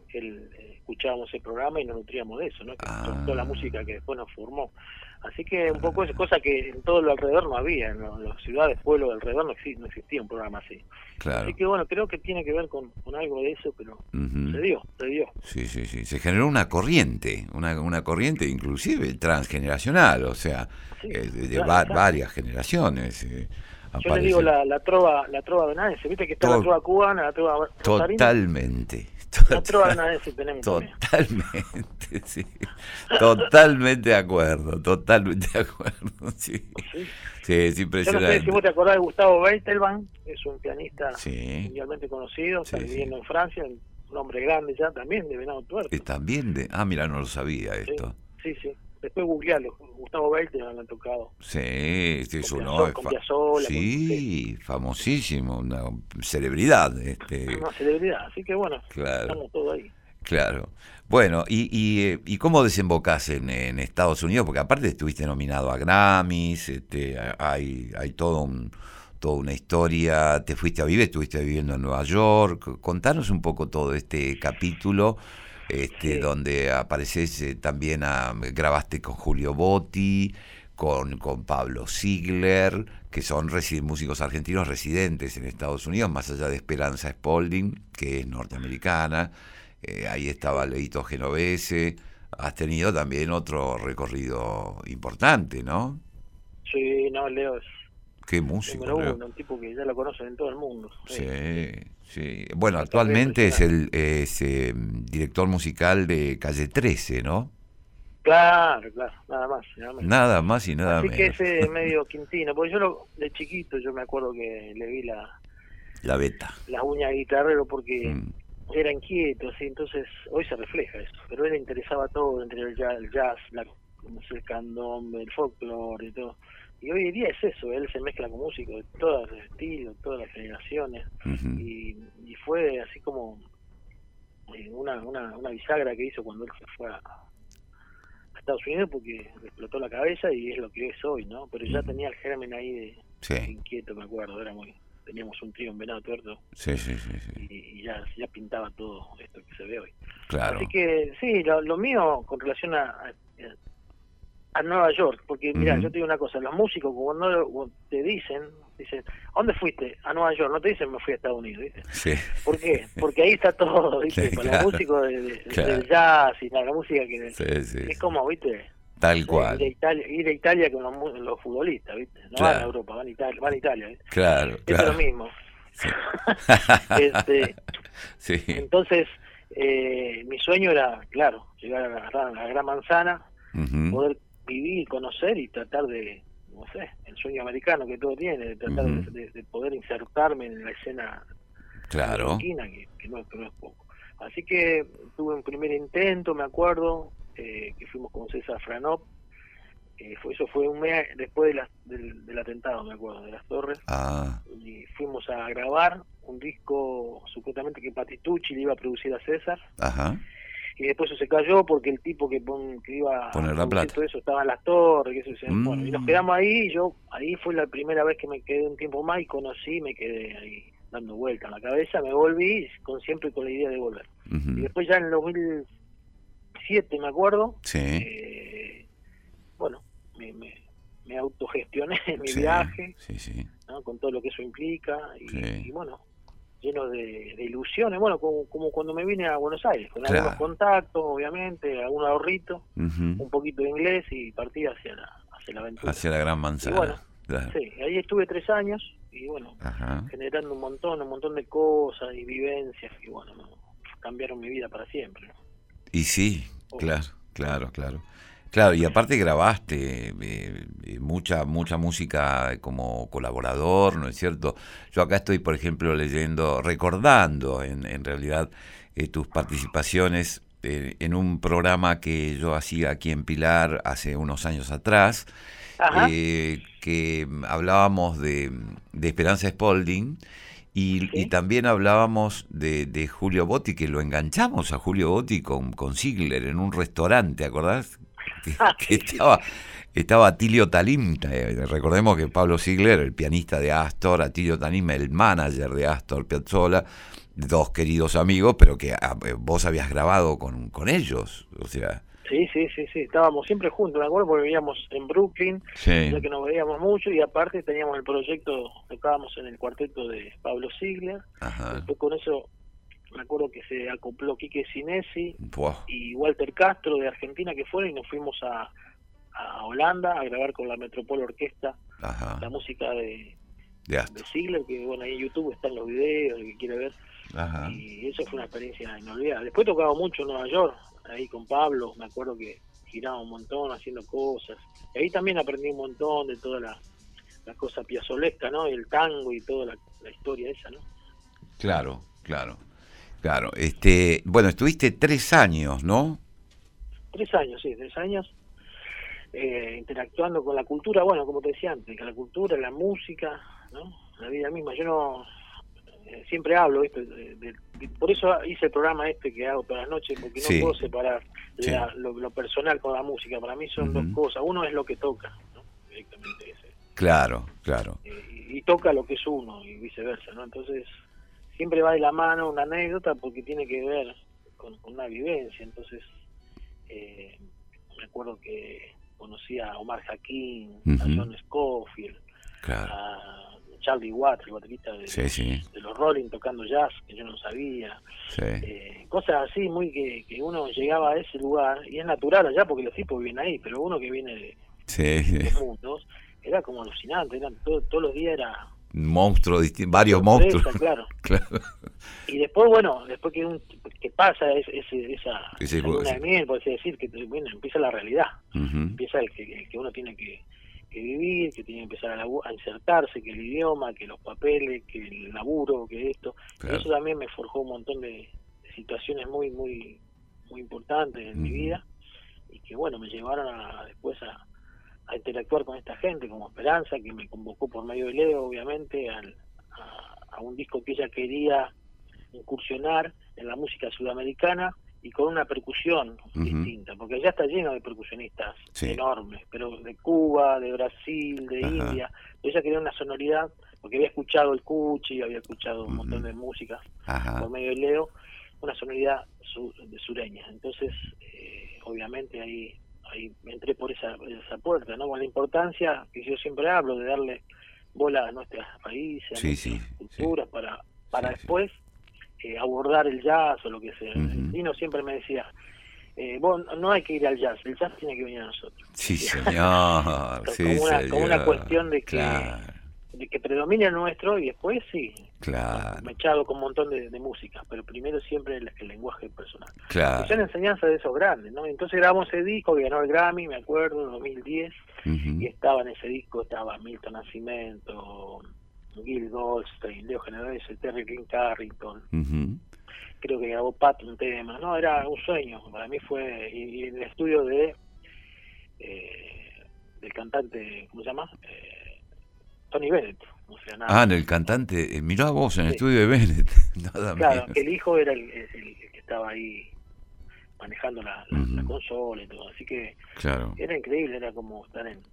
él eh, escuchábamos el programa y nos nutríamos de eso, ¿no? Que Ah. toda la música que después nos formó. Así que un poco es cosa que en todo lo alrededor no había, en lo- las ciudades, pueblos alrededor no, exi- no existía un programa así. Claro. Así que bueno, creo que tiene que ver con, con algo de eso, pero Ujú. se dio, se dio. Sí, sí, sí. Se generó una corriente, una, una corriente inclusive transgeneracional, o sea, Sí, eh, de, de claro, va- claro. varias generaciones. eh, Yo le digo aparecen. la, la trova la trova venadense, viste que está To- la trova cubana, la trova rosarina, Totalmente. la trova venadense tenemos también. Totalmente, sí. Totalmente de acuerdo, totalmente de acuerdo, sí. Sí. Sí, es Yo no sé impresionante. si vos te acordás de Gustavo Beitelman, es un pianista Sí, mundialmente conocido, está Sí, sí. viviendo en Francia, un hombre grande ya también, de Venado Tuerto. eh, también de... Ah, mira, no lo sabía Sí, esto. sí, sí. Después googlealo, Gustavo Beitelman lo han tocado. Sí, sí, es Con uno. Piazzolla, es con fa- Piazzolla, con- Sí, famosísimo, una celebridad. Este, Una celebridad, así que bueno, claro, estamos todos ahí. claro. Bueno, ¿y, y, eh, ¿y cómo desembocás en, en Estados Unidos? Porque aparte estuviste nominado a Grammys, este, hay, hay todo un, toda una historia, te fuiste a vivir, estuviste viviendo en Nueva York. Contanos un poco todo este capítulo, este, Sí. donde apareces eh, también, a, grabaste con Julio Botti, con, con Pablo Ziegler, que son resi- músicos argentinos residentes en Estados Unidos, más allá de Esperanza Spalding, que es norteamericana. Eh, ahí estaba Leito Genovese. Has tenido también otro recorrido importante, ¿no? Sí, no, Leo es Qué músico, número Leo. uno, un tipo que ya lo conocen en todo el mundo. Sí, sí. Bueno, Una actualmente es carrera el es, eh, director musical de Calle trece, ¿no? Claro, claro, nada más. Nada más. Nada más y nada Así que menos. ese es medio Quintino, porque yo lo, de chiquito yo me acuerdo que le vi la, La beta. las uñas de guitarrero porque Mm. era inquieto, así, entonces hoy se refleja eso, pero a él le interesaba todo, entre el jazz, el, jazz, la, no sé, el candombe, el folclore y todo. Y hoy en día es eso, él se mezcla con músicos de todos los estilos, todas las generaciones, Ujú. y, y fue así como eh, una, una, una bisagra que hizo cuando él se fue a, a Estados Unidos porque le explotó la cabeza y es lo que es hoy, ¿no? Pero ya Ujú. tenía el germen ahí de, de Sí, inquieto, me acuerdo, era muy, teníamos un trío en Venado Tuerto sí, sí, sí, sí. y, y ya, ya pintaba todo esto que se ve hoy. Claro. Así que sí, lo, lo mío con relación a, a, a Nueva York, porque mira, Ujú. yo te digo una cosa, los músicos cuando te dicen, dicen, ¿a dónde fuiste? A Nueva York, no te dicen me fui a Estados Unidos, ¿viste? Sí. ¿Por qué? Porque ahí está todo, ¿viste? Sí, Para claro, los músicos de, de- claro. del jazz y la, la música que Sí, sí, es sí. como, ¿viste? Tal Ir a cual. Italia, ir a Italia con los, mu- los futbolistas, ¿viste? No Claro. van a Europa, van a Italia, van a Italia, ¿viste? Claro, Esto es claro. lo mismo. Sí. este, Sí. entonces, eh, mi sueño era, claro, llegar a la, gran- a la Gran Manzana, Ujú. poder vivir, conocer y tratar de, no sé, el sueño americano que todo tiene, de tratar Ujú. de, de- de poder insertarme en la escena Claro. neoyorquina, que, que, no, que no es poco. Así que tuve un primer intento, me acuerdo, eh, que fuimos con César Franop, eh, fue, eso fue un mes después de la- del, del atentado, me acuerdo, de las torres, Ah, y fuimos a grabar un disco supuestamente que Patitucci le iba a producir a César, ajá. y después eso se cayó porque el tipo que, pon- que iba a Poner la producir plata. todo eso estaba en las torres, que eso, se- Mm. bueno, y nos quedamos ahí, y yo ahí fue la primera vez que me quedé un tiempo más y conocí, me quedé ahí dando vuelta en la cabeza, me volví con siempre con la idea de volver. Y Ujú. después ya en el dos mil siete me acuerdo, Sí. eh, bueno, me, me, me autogestioné mi Sí, viaje, sí, sí. ¿no? Con todo lo que eso implica, y, Sí. y bueno, lleno de, de ilusiones, bueno, como, como cuando me vine a Buenos Aires, con Claro. algunos contactos, obviamente, algún ahorrito, Ujú. un poquito de inglés y partí hacia la, hacia la aventura. Hacia la gran manzana. Y bueno, Claro. Sí, ahí estuve tres años y bueno, Ajá. generando un montón, un montón de cosas y vivencias y bueno, no, cambiaron mi vida para siempre, ¿no? Y sí, Oh. claro, claro, claro. Claro, y aparte grabaste eh, eh, mucha mucha música como colaborador, ¿no es cierto? Yo acá estoy, por ejemplo, leyendo, recordando en, en realidad eh, tus participaciones eh, en un programa que yo hacía aquí en Pilar hace unos años atrás, Ajá. eh, que hablábamos de, de Esperanza Spalding. Y, Sí. y también hablábamos de, de Julio Botti, que lo enganchamos a Julio Botti con, con Ziegler en un restaurante, ¿te acordás? Que, Ah, que sí, sí. estaba, estaba Atilio Talim, eh, recordemos que Pablo Ziegler, el pianista de Astor, Atilio Talim, el manager de Astor Piazzolla, dos queridos amigos, pero que a, vos habías grabado con, con ellos, o sea... Sí, sí, sí, sí, estábamos siempre juntos, me acuerdo, porque vivíamos en Brooklyn, sí. ya que nos veíamos mucho, y aparte teníamos el proyecto, tocábamos en el cuarteto de Pablo Ziegler. Ajá. Después con eso, me acuerdo que se acopló Quique Sinesi Wow. y Walter Castro de Argentina, que fueron, y nos fuimos a, a Holanda a grabar con la Metropol Orquesta. Ajá. La música de, de Ziegler, que bueno, ahí en YouTube están los videos, el que quiere ver. Ajá. Y eso fue una experiencia inolvidable. Después tocaba mucho en Nueva York, ahí con Pablo, me acuerdo que giraba un montón haciendo cosas. Y ahí también aprendí un montón de toda la, la cosa piazolesca, ¿no? El tango y toda la, la historia esa, ¿no? Claro, claro, claro. Este, bueno, estuviste tres años, ¿no? Tres años, sí, tres años eh, interactuando con la cultura, bueno, como te decía antes, con la cultura, la música, ¿no? La vida misma. Yo no... siempre hablo, ¿viste? De, de, de, por eso hice el programa este que hago todas las noches, porque no sí. puedo separar sí. la, lo, lo personal con la música. Para mí son uh-huh. dos cosas. Uno es lo que toca, ¿no? Directamente ese. Claro, claro. Eh, y, y toca lo que es uno y viceversa, ¿no? Entonces siempre va de la mano una anécdota porque tiene que ver con, con una vivencia. Entonces eh, me acuerdo que conocí a Omar Jaquín, uh-huh. a John Scofield, claro. a Charlie Watts, el baterista de, sí, sí. de los Rolling tocando jazz, que yo no sabía. Sí. Eh, cosas así, muy que, que uno llegaba a ese lugar, y es natural allá porque los tipos viven ahí, pero uno que viene de, sí, sí. de mundos, era como alucinante, eran todo, todos los días era... monstruos, varios monstruos. Claro. claro. Y después, bueno, después que, un, que pasa ese, ese, esa sí, luna sí. de miel, por así decir, que bueno, empieza la realidad, uh-huh. empieza el que, el que uno tiene que... que vivir, que tiene que empezar a, labu- a insertarse, que el idioma, que los papeles, que el laburo, que esto. Claro. Y eso también me forjó un montón de, de situaciones muy, muy, muy importantes en uh-huh. mi vida, y que bueno, me llevaron a, después a, a interactuar con esta gente, como Esperanza, que me convocó por medio de Leo, obviamente, al, a, a un disco que ella quería incursionar en la música sudamericana, y con una percusión uh-huh. distinta, porque allá está lleno de percusionistas sí. enormes, pero de Cuba, de Brasil, de uh-huh. India. Ella quería una sonoridad, porque había escuchado el cuchi, había escuchado un uh-huh. montón de música uh-huh. por medio de Leo, una sonoridad su, de sureña. Entonces, eh, obviamente ahí ahí entré por esa, esa puerta, ¿no? Con la importancia que yo siempre hablo de darle bola a nuestros países, sí, a nuestras sí, culturas, sí. para, para sí, después... Sí. Eh, abordar el jazz o lo que sea. Uh-huh. Dino siempre me decía, eh, vos no hay que ir al jazz, el jazz tiene que venir a nosotros. Sí, señor. como, sí, una, señor. como una cuestión de que, claro. de que predomine el nuestro, y después sí. Claro. Me he echado con un montón de, de música, pero primero siempre el, el lenguaje personal. Claro. Y son enseñanzas de esos grandes, ¿no? Entonces grabamos ese disco que ganó el Grammy, me acuerdo, en dos mil diez, uh-huh. y estaba en ese disco, estaba Milton Nascimento, Gil Goldstein, Leo Genovese, Terry King Carrington, uh-huh. creo que grabó Pat un tema, no, era un sueño, para mí fue, y, y en el estudio de eh, del cantante, ¿cómo se llama? Eh, Tony Bennett. O sea, nada. Ah, en el cantante, eh, mirá vos, en el sí. estudio de Bennett. Nada claro, mío. que el hijo era el, el, el que estaba ahí manejando la, la, uh-huh. la consola y todo, así que claro. era increíble, era como estar en...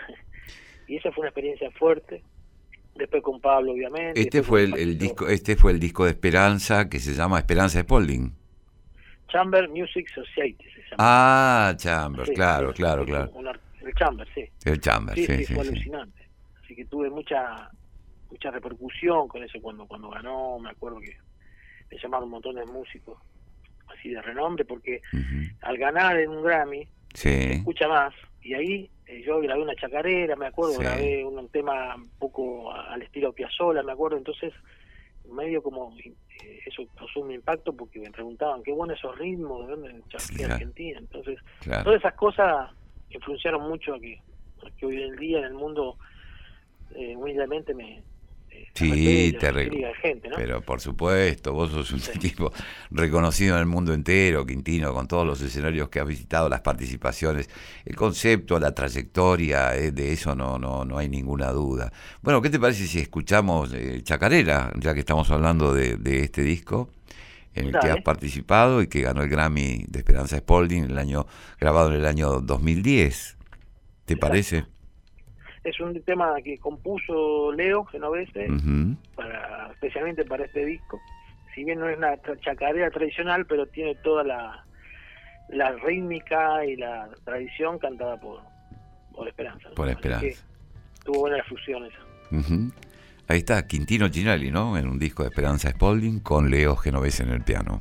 y esa fue una experiencia fuerte. Después con Pablo, obviamente. Este fue el, el disco, este fue el disco de Esperanza, que se llama Esperanza Spalding. Chamber Music Society se llama. Ah, Chamber, sí, claro, sí, claro, sí, claro. Una, el Chamber, sí. El Chamber, sí, sí, sí, sí fue sí. alucinante. Así que tuve mucha mucha repercusión con eso cuando cuando ganó. Me acuerdo que me llamaron un montón de músicos así de renombre, porque uh-huh. al ganar en un Grammy sí. se escucha más, y ahí eh, yo grabé una chacarera, me acuerdo, sí. grabé un, un tema un poco al estilo Piazzolla, me acuerdo, entonces medio como eh, eso causó un impacto, porque me preguntaban qué bueno esos ritmos, de dónde en claro. Argentina, entonces claro. todas esas cosas influenciaron mucho a que, a que hoy en día en el mundo eh, humildemente me Sí, te re... gente, ¿no? Pero por supuesto, vos sos un sí. tipo reconocido en el mundo entero, Quintino, con todos los escenarios que has visitado, las participaciones, el concepto, la trayectoria, eh, de eso no no no hay ninguna duda. Bueno, ¿qué te parece si escuchamos eh, Chacarera, ya que estamos hablando de, de este disco en el Dale. que has participado y que ganó el Grammy de Esperanza Spalding, el año grabado en el año dos mil diez? ¿Te Exacto. parece? Es un tema que compuso Leo Genovese, uh-huh. para, especialmente para este disco. si bien no es una tra- chacarera tradicional, pero tiene toda la, la rítmica y la tradición cantada por, por Esperanza, ¿no? Por Así Esperanza. que tuvo buena fusión esa. Ujú. Ahí está Quintino Ginelli, ¿no? En un disco de Esperanza Spalding con Leo Genovese en el piano.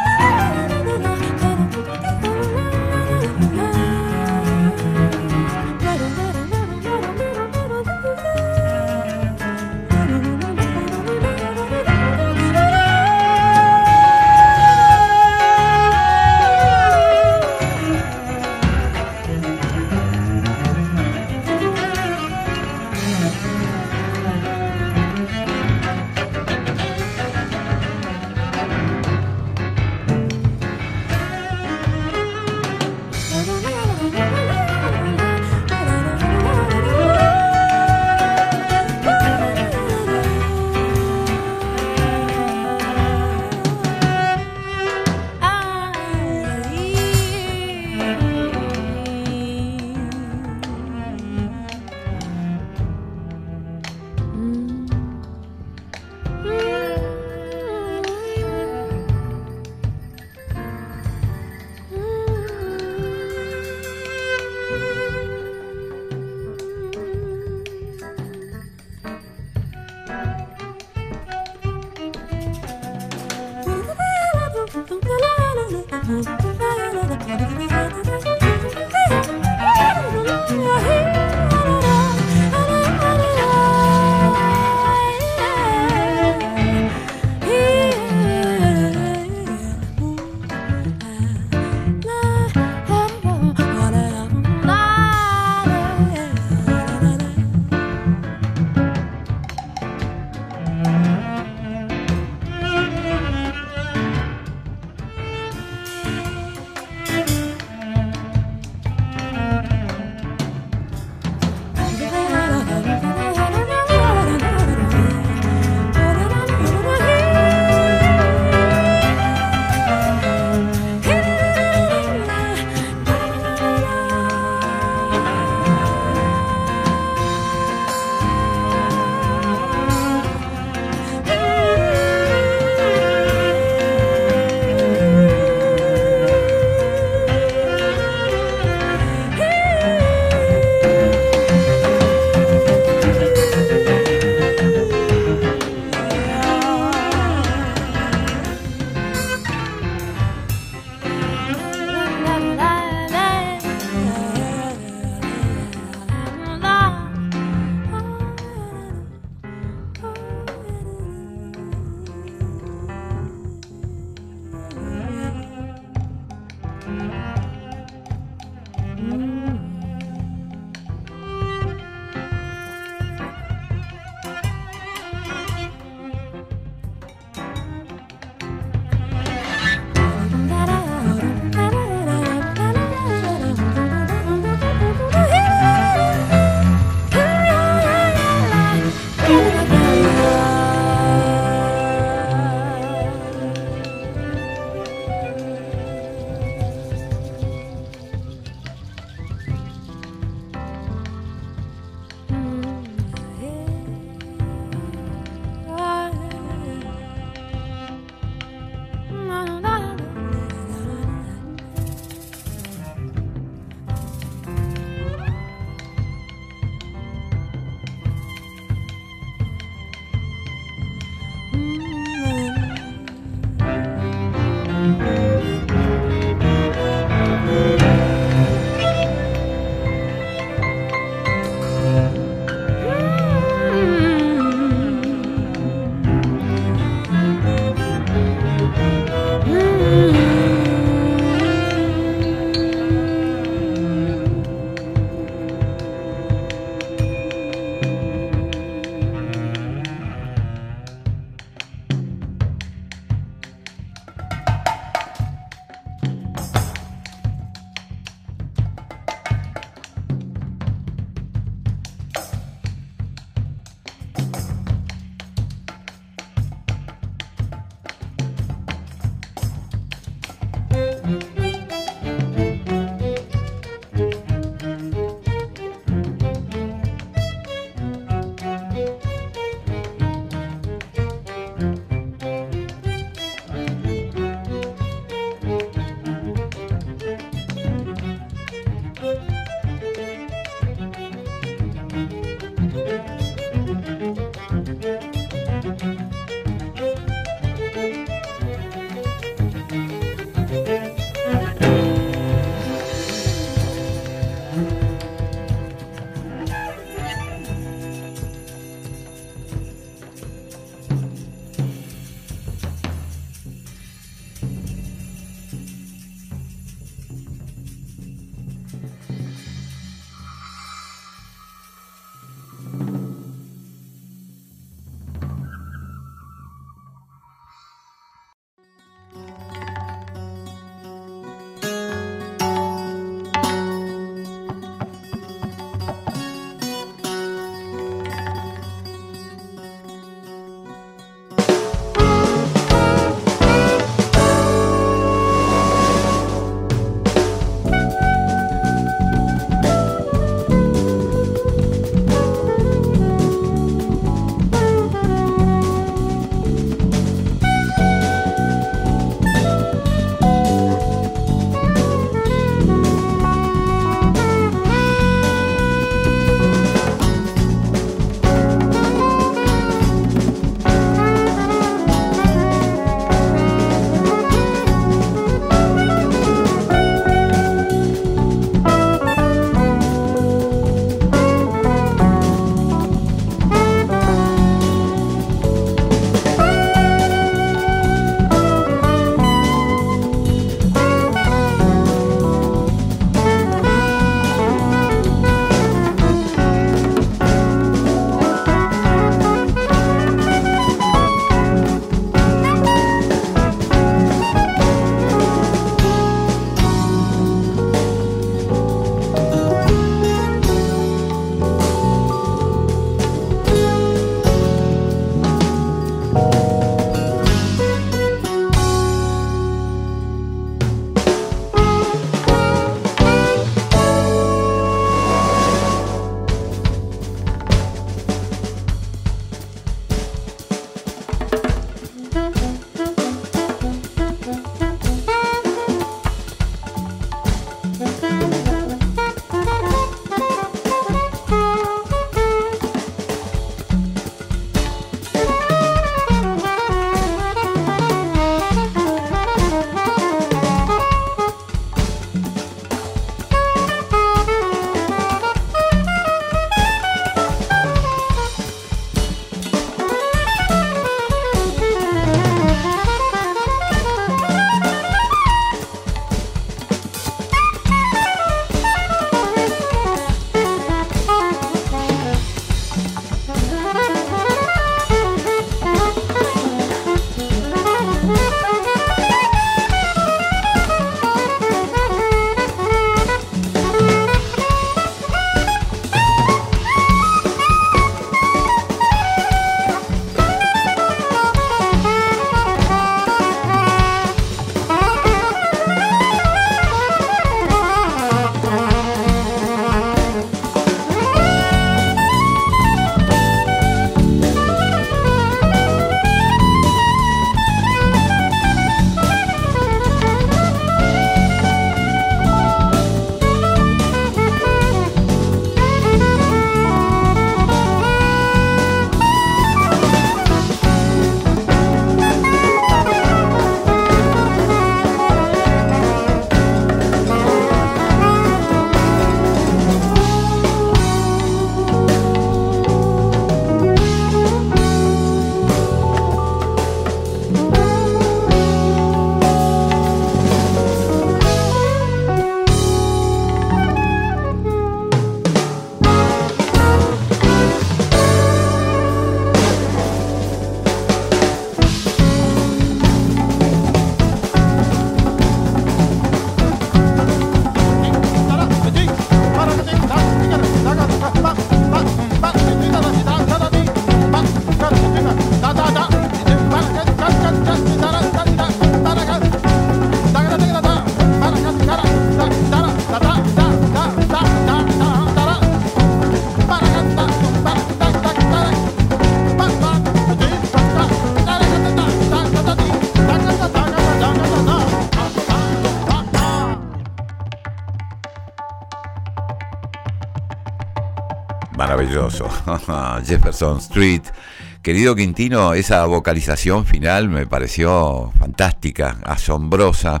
Maravilloso. Jefferson Street. Querido Quintino, esa vocalización final me pareció fantástica, asombrosa.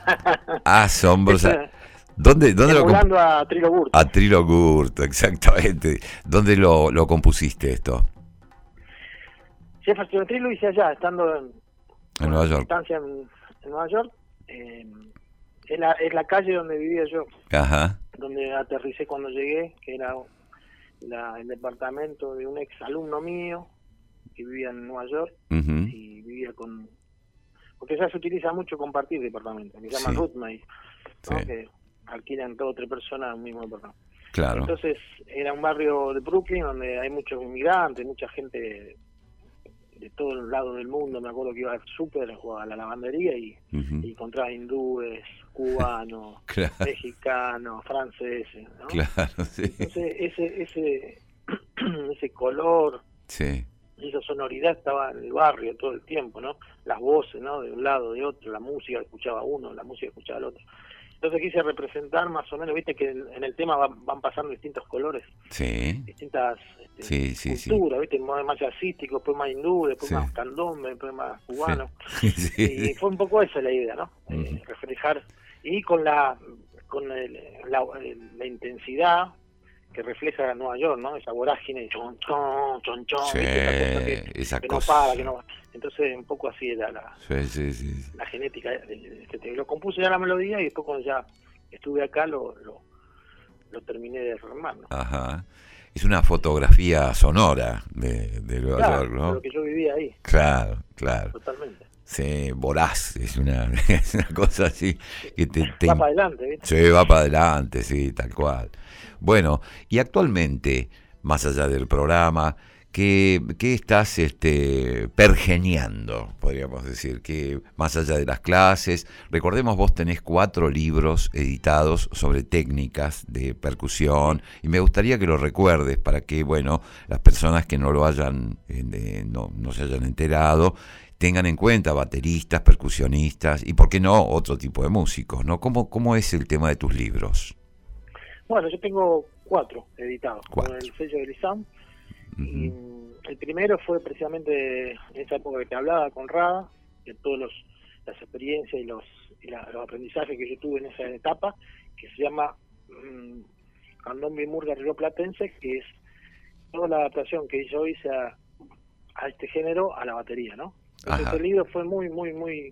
Asombrosa. ¿Dónde, dónde lo comp- a Trilo Gurto. A Trilo Gurto, exactamente. ¿Dónde lo, lo compusiste esto? Jefferson Street lo hice allá, estando en, en Nueva York. Estancia en, en Nueva York. Eh, es, la, es la calle donde vivía yo. Ajá. Donde aterricé cuando llegué, que era la, el departamento de un ex alumno mío que vivía en Nueva York. Uh-huh. Y vivía con... Porque ya se utiliza mucho compartir departamentos, que se llama sí. Roommate, ¿no? Sí. Que alquilan dos o tres personas un mismo departamento. Claro. Entonces era un barrio de Brooklyn donde hay muchos inmigrantes, mucha gente de todos los lados del mundo. Me acuerdo que iba al súper o a la lavandería y, uh-huh. y encontraba hindúes, cubanos, claro. mexicanos, franceses, ¿no? Claro, sí. Entonces ese ese ese color, sí. esa sonoridad estaba en el barrio todo el tiempo, ¿no? Las voces, ¿no? De un lado, de otro, la música escuchaba uno, la música escuchaba el otro. Entonces quise representar más o menos, viste que en el tema van, van pasando distintos colores, sí. distintas este, sí, sí, culturas, sí. viste, más jazzístico, después más hindú, después sí. más candombe, después más cubano. Sí. Sí. Y fue un poco esa la idea, ¿no? Uh-huh. Eh, reflejar, y con la con el, la, la intensidad que refleja Nueva York, ¿no? Esa vorágine, chon, chon, chon, chon, sí, esa cosa que, esa que cosa. no para, que no... Entonces, un poco así era la, sí, sí, sí. la genética. Este, lo compuse ya la melodía y después cuando ya estuve acá lo, lo, lo terminé de armar, ¿no? Ajá. Es una fotografía sonora de, de Nueva claro, York, ¿no? De lo que yo vivía ahí. Claro, claro. Totalmente. Sí, voraz, es una, es una cosa así que te, te... va para adelante, ¿viste? Sí, va para adelante, sí, tal cual. Bueno, y actualmente, más allá del programa, ¿qué, qué estás este, pergeñando, podríamos decir? Que más allá de las clases, recordemos, vos tenés cuatro libros editados sobre técnicas de percusión, y me gustaría que lo recuerdes para que, bueno, las personas que no lo hayan, eh, no, no se hayan enterado, tengan en cuenta bateristas, percusionistas y, ¿por qué no?, otro tipo de músicos, ¿no? ¿Cómo, cómo es el tema de tus libros? Bueno, yo tengo cuatro editados, cuatro. Con el sello de Lisam. Uh-huh. Y el primero fue precisamente en esa época que te hablaba, con Rada, de todas las experiencias y, los, y la, los aprendizajes que yo tuve en esa etapa, que se llama um, Candombe y Murga Rioplatense, que es toda la adaptación que yo hice a, a este género a la batería, ¿no? Entonces, este libro fue muy, muy, muy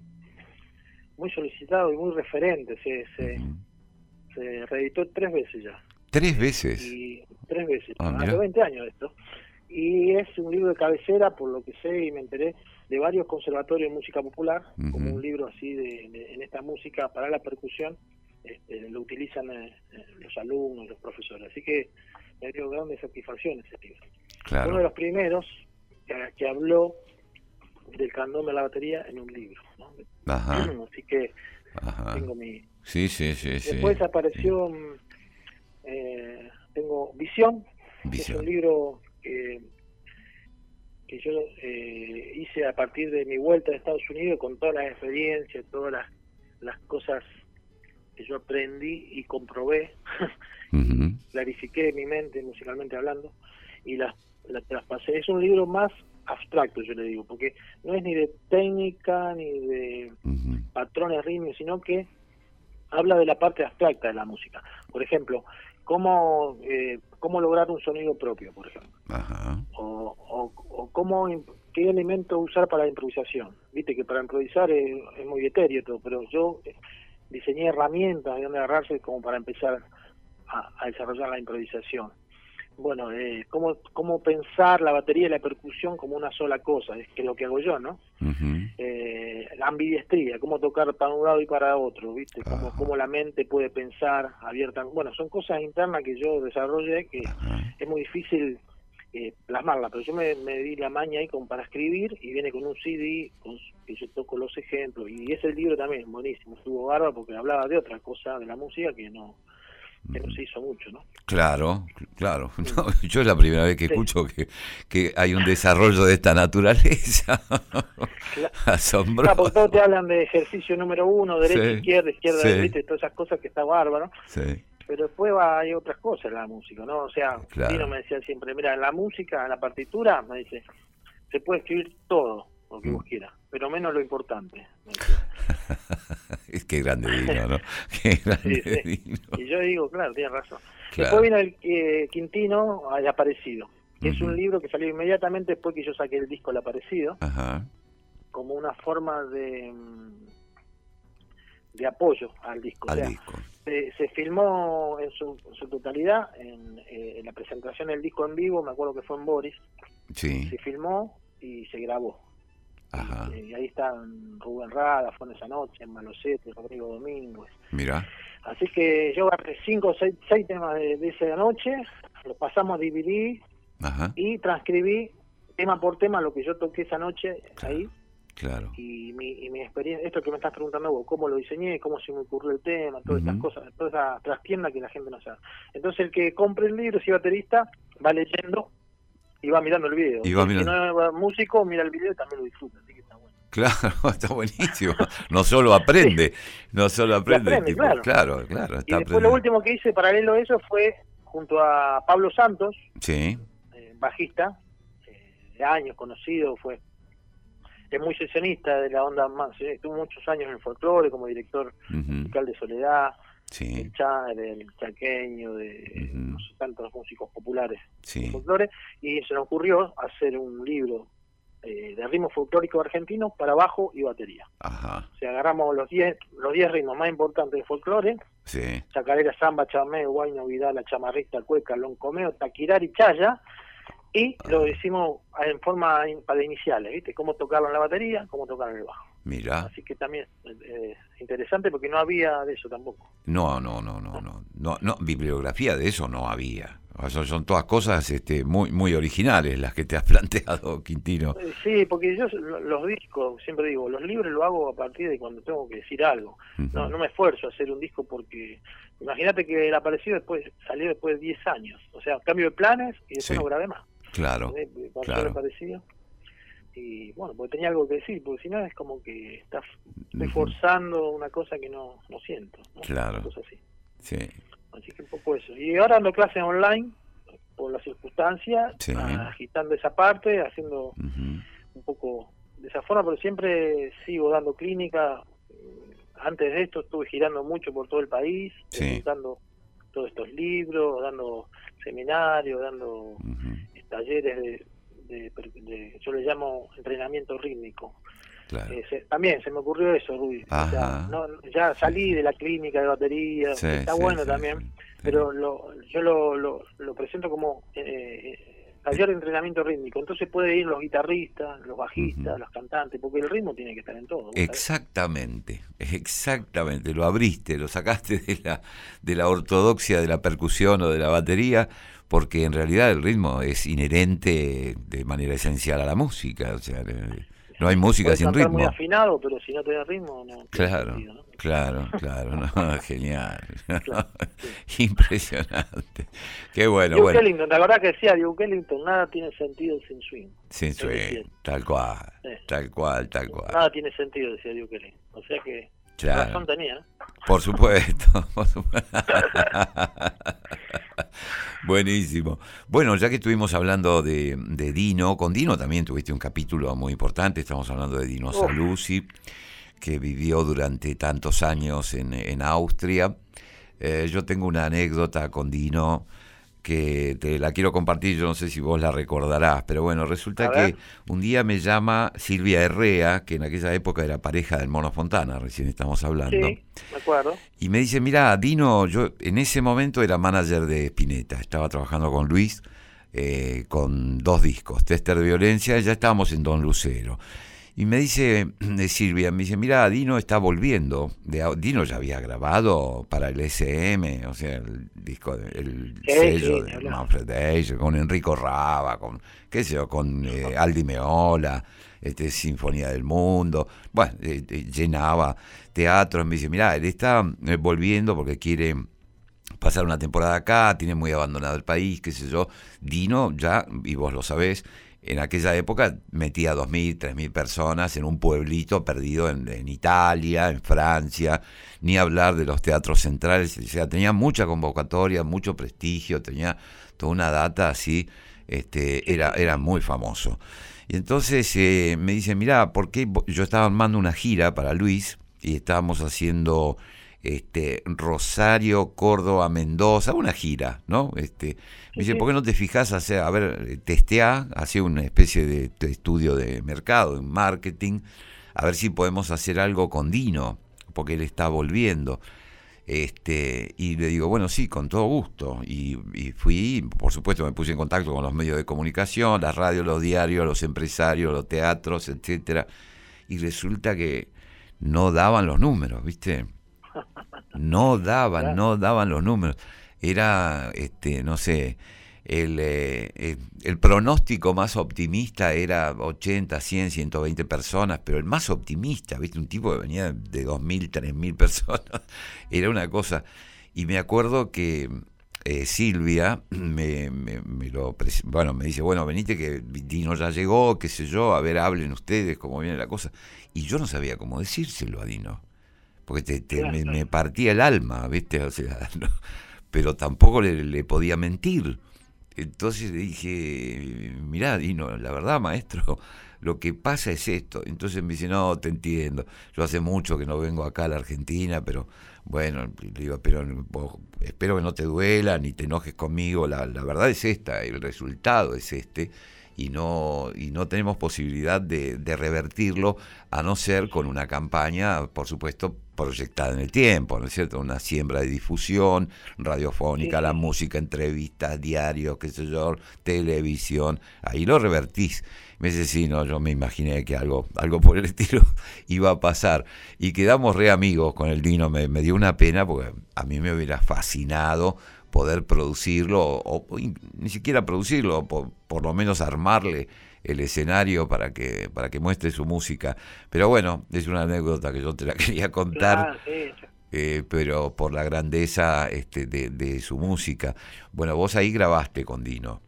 muy solicitado y muy referente. Se, se, uh-huh. se reeditó tres veces ya. ¿Tres veces? Y, tres veces. Ah, hace veinte años de esto. Y es un libro de cabecera, por lo que sé y me enteré, de varios conservatorios de música popular, uh-huh. como un libro así de, de en esta música para la percusión. Este, lo utilizan eh, los alumnos, los profesores. Así que me dio grandes satisfacciones ese libro. Claro. Uno de los primeros que, que habló del candombe a la batería en un libro, ¿no? Ajá. Así que Ajá. tengo mi... Sí, sí, sí. Después sí. apareció, eh, tengo Visión, Visión, que es un libro que, que yo eh, hice a partir de mi vuelta de Estados Unidos, con todas las experiencias, todas las, las cosas que yo aprendí y comprobé, uh-huh. clarifiqué mi mente musicalmente hablando, y las, las traspasé. Es un libro más abstracto, yo le digo, porque no es ni de técnica ni de uh-huh. patrones rítmicos, sino que habla de la parte abstracta de la música. Por ejemplo, cómo eh, cómo lograr un sonido propio, por ejemplo. Ajá. O, o, o cómo, qué elemento usar para la improvisación. Viste que para improvisar es, es muy etéreo todo, pero yo diseñé herramientas de donde agarrarse como para empezar a, a desarrollar la improvisación. Bueno, eh, cómo, cómo pensar la batería y la percusión como una sola cosa, es que es lo que hago yo, ¿no? Uh-huh. Eh, la ambidiestría, cómo tocar para un lado y para otro, ¿viste? Cómo, cómo la mente puede pensar abierta. Bueno, son cosas internas que yo desarrollé que uh-huh. es muy difícil eh, plasmarla, pero yo me, me di la maña ahí como para escribir y viene con un C D con, que yo toco los ejemplos, y ese libro también buenísimo, estuvo bárbaro porque hablaba de otra cosa de la música que no que no se hizo mucho, ¿no? Claro, claro. No, yo es la primera vez que sí. escucho que, que hay un desarrollo de esta naturaleza. Claro. Asombroso. Claro, porque todos te hablan de ejercicio número uno, derecha, sí. izquierda, izquierda, sí. derecha, todas esas cosas que está bárbaro. Sí. pero después va, hay otras cosas en la música, ¿no? O sea, Claro. Dino me decía siempre, mira, en la música, en la partitura, me dice, se puede escribir todo lo que Mm. vos quieras, pero menos lo importante. Me decía. Es que grande Dino, ¿no? Qué grande Sí, sí. Dino. Y yo digo, claro, tienes razón. Claro. Después vino el eh, Quintino, El Aparecido, que es Ujú. un libro que salió inmediatamente después que yo saqué el disco El Aparecido, Ajá. como una forma de, mm, de apoyo al disco. Al o sea, disco. Se, se filmó en su, en su totalidad en, eh, en la presentación del disco en vivo, me acuerdo que fue en Boris, Sí. se filmó y se grabó. Ajá. Y, y ahí están Rubén Rada, fue en esa noche, en Malocete, Rodrigo Domínguez. Mira. Así que yo agarré cinco o seis, seis temas de, de esa noche, los pasamos, dividí Ajá. y transcribí tema por tema lo que yo toqué esa noche ahí. Claro. Y mi, y mi experiencia, esto que me estás preguntando vos, cómo lo diseñé, cómo se me ocurrió el tema, todas Ujú. estas cosas, toda esa trastienda que la gente no sabe. Entonces el que compre el libro, si es baterista, va leyendo y va mirando el video. Y va Y mirando. Si no es músico, mira el video y también lo disfruta, así que está bueno. Claro, está buenísimo. No solo aprende, no solo aprende, aprende, tipo, claro. claro, claro, Y está después lo aprendiendo. último que hice paralelo a eso fue junto a Pablo Santos, Sí. eh, bajista, eh, de años conocido, fue es muy sesionista de la onda más, eh, estuvo muchos años en el folclore como director Ujú. musical de Soledad, Sí. el cha, del chaqueño, de Ujú. no sé, tantos músicos populares Sí. de folclore, y se nos ocurrió hacer un libro eh, de ritmo folclórico argentino para bajo y batería. Ajá. O sea, agarramos los diez los diez ritmos más importantes del folclore: Sí. chacarera, samba, chamé, guayno, vidala, chamarrista, cueca, loncomeo, taquirar y chaya, y lo hicimos en forma in- para iniciales, ¿viste? Cómo tocarlo en la batería, cómo tocarlo en el bajo. Mira. Así que también eh, es interesante porque no había de eso tampoco. No, no, no, no, no, no, no, bibliografía de eso no había. O sea, son todas cosas este, muy, muy originales las que te has planteado, Quintino. Eh, Sí, porque yo lo- los discos, siempre digo, los libros lo hago a partir de cuando tengo que decir algo. No, Ujú. no me esfuerzo a hacer un disco porque imagínate que El Aparecido después salió después de diez años. O sea, cambio de planes y después Sí. no grabé más. Claro, ¿Eh? Cuando claro. salió El Aparecido. Y bueno, porque tenía algo que decir, porque si no es como que está, estoy Ujú. forzando una cosa que no, no siento, ¿no? Claro. Una cosa así. Sí. Así que un poco eso. Y ahora ando clases online por las circunstancias, Sí. agitando esa parte, haciendo Ujú. un poco de esa forma, pero siempre sigo dando clínica. Antes de esto estuve girando mucho por todo el país, Sí. presentando todos estos libros, dando seminarios, dando Ujú. talleres de, de, de- yo le llamo entrenamiento rítmico. Claro. Eh, se- también se me ocurrió eso, Rudy. O sea, Ajá. no, ya salí de la clínica de batería, Sí, está sí, bueno sí, también, sí, sí. pero lo, yo lo, lo, lo presento como eh, taller de entrenamiento rítmico. Entonces puede ir los guitarristas, los bajistas, Ujú. los cantantes, porque el ritmo tiene que estar en todo. ¿vos sabés? Exactamente, exactamente, lo abriste, lo sacaste de la, de la ortodoxia de la percusión o de la batería, porque en realidad el ritmo es inherente de manera esencial a la música, o sea, eh, no hay música Podés sin cantar muy ritmo. afinado, pero si no tenés ritmo, no tiene Claro, sentido, ¿no? claro, claro, no, genial, Claro, sí. impresionante, qué bueno, Duke bueno, Ellington, ¿te acordás que decía Duke Ellington? Nada tiene sentido sin swing. sin Es swing, decir, tal cual, Sí. tal cual, tal cual, Nada tiene sentido, decía Duke Ellington. O sea que claro. razón tenía, ¿no? Por supuesto, por supuesto. Buenísimo. Bueno, ya que estuvimos hablando de, de Dino, con Dino también tuviste un capítulo muy importante, estamos hablando de Dino Uf. Saluzzi, que vivió durante tantos años en, en Austria. Eh, yo tengo una anécdota con Dino que te la quiero compartir, yo no sé si vos la recordarás, pero bueno, resulta A que ver. un día me llama Silvia Herrea, que en aquella época era pareja del Mono Fontana, recién estamos hablando. Sí, me acuerdo. Y me dice, mira, Dino, yo en ese momento era manager de Spinetta, estaba trabajando con Luis, eh, con dos discos, Tester de Violencia, ya estábamos en Don Lucero. Y me dice, de Silvia, me dice, mira, Dino está volviendo. De, Dino ya había grabado para el S M, o sea, el disco, el Sí, sello sí, de claro. Manfred Eicher, con Enrico Rava, con, qué sé yo, con eh, Aldi Meola, este, Sinfonía del Mundo. Bueno, eh, eh, llenaba teatros. Me dice, mira, él está eh, volviendo porque quiere pasar una temporada acá, tiene muy abandonado el país, qué sé yo. Dino ya, y vos lo sabés, en aquella época metía dos mil, tres mil personas en un pueblito perdido en, en Italia, en Francia, ni hablar de los teatros centrales, o sea, tenía mucha convocatoria, mucho prestigio, tenía toda una data así, este, era, era muy famoso. Y entonces eh, me dice, mirá, ¿por qué? Yo estaba armando una gira para Luis y estábamos haciendo este Rosario, Córdoba, Mendoza, una gira, ¿no? Este, me dice, ¿por qué no te fijas a hacer, a ver, testeá, hacer una especie de, de estudio de mercado, de marketing, a ver si podemos hacer algo con Dino, porque él está volviendo. Este, y le digo, bueno, sí, con todo gusto. Y, y fui, por supuesto, me puse en contacto con los medios de comunicación, las radios, los diarios, los empresarios, los teatros, etcétera. Y resulta que no daban los números, ¿viste? No daban, no daban los números. Era, este, no sé, el, eh, el, el pronóstico más optimista era ochenta, cien, ciento veinte personas, pero el más optimista, ¿viste? Un tipo que venía de dos mil, tres mil personas, era una cosa. Y me acuerdo que eh, Silvia me, me, me lo bueno, me dice, bueno, venite que Dino ya llegó, qué sé yo, a ver, hablen ustedes cómo viene la cosa. Y yo no sabía cómo decírselo a Dino, porque te, te, me, me partía el alma, ¿viste? O sea, no, pero tampoco le, le podía mentir. Entonces le dije, mirá, Dino, la verdad, maestro, lo que pasa es esto. Entonces me dice, no, te entiendo, yo hace mucho que no vengo acá a la Argentina, pero bueno, le digo, pero vos, espero que no te duela ni te enojes conmigo, la, la verdad es esta, el resultado es este, y no y no tenemos posibilidad de, de revertirlo, a no ser con una campaña, por supuesto, proyectada en el tiempo, ¿no es cierto? Una siembra de difusión radiofónica, sí, la música, entrevistas, diarios, qué sé yo, televisión, ahí lo revertís. Me dice, sí, no, yo me imaginé que algo algo por el estilo iba a pasar. Y quedamos re amigos con el Dino, me, me dio una pena porque a mí me hubiera fascinado poder producirlo, o, o ni siquiera producirlo, por, por lo menos armarle el escenario para que para que muestre su música. Pero bueno, es una anécdota que yo te la quería contar, claro, sí. eh, pero por la grandeza este, de, de su música. Bueno, vos ahí grabaste con Dino.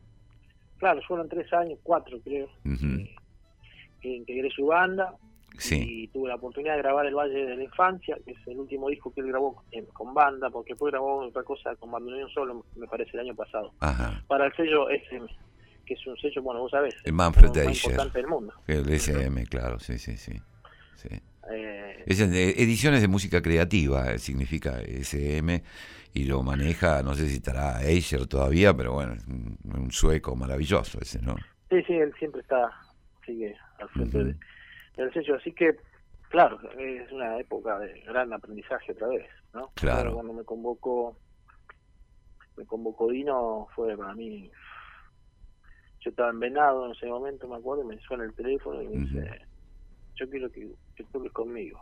Claro, fueron tres años, cuatro creo, uh-huh. que, que integré su banda, sí. Y tuve la oportunidad de grabar El Valle de la Infancia, que es el último disco que él grabó en, con banda, porque después grabó otra cosa con bandoneón solo, me parece, el año pasado. Ajá. Para el sello S M, que es un sello, bueno, vos sabés, el Manfred el más importante del mundo. El S M, uh-huh. Claro, sí, sí, sí. sí. Eh, es de Ediciones de Música Creativa, significa S M, y lo maneja, no sé si estará Eicher todavía, pero bueno, es un, un sueco maravilloso ese, ¿no? Sí, sí, él siempre está, sigue al frente uh-huh. de, del sello, así que, claro, es una época de gran aprendizaje otra vez, ¿no? Claro. Cuando me convocó, me convocó Dino, fue para mí, yo estaba en Venado en ese momento, me acuerdo, y me suena el teléfono y me uh-huh. dice, yo quiero que, que toques conmigo.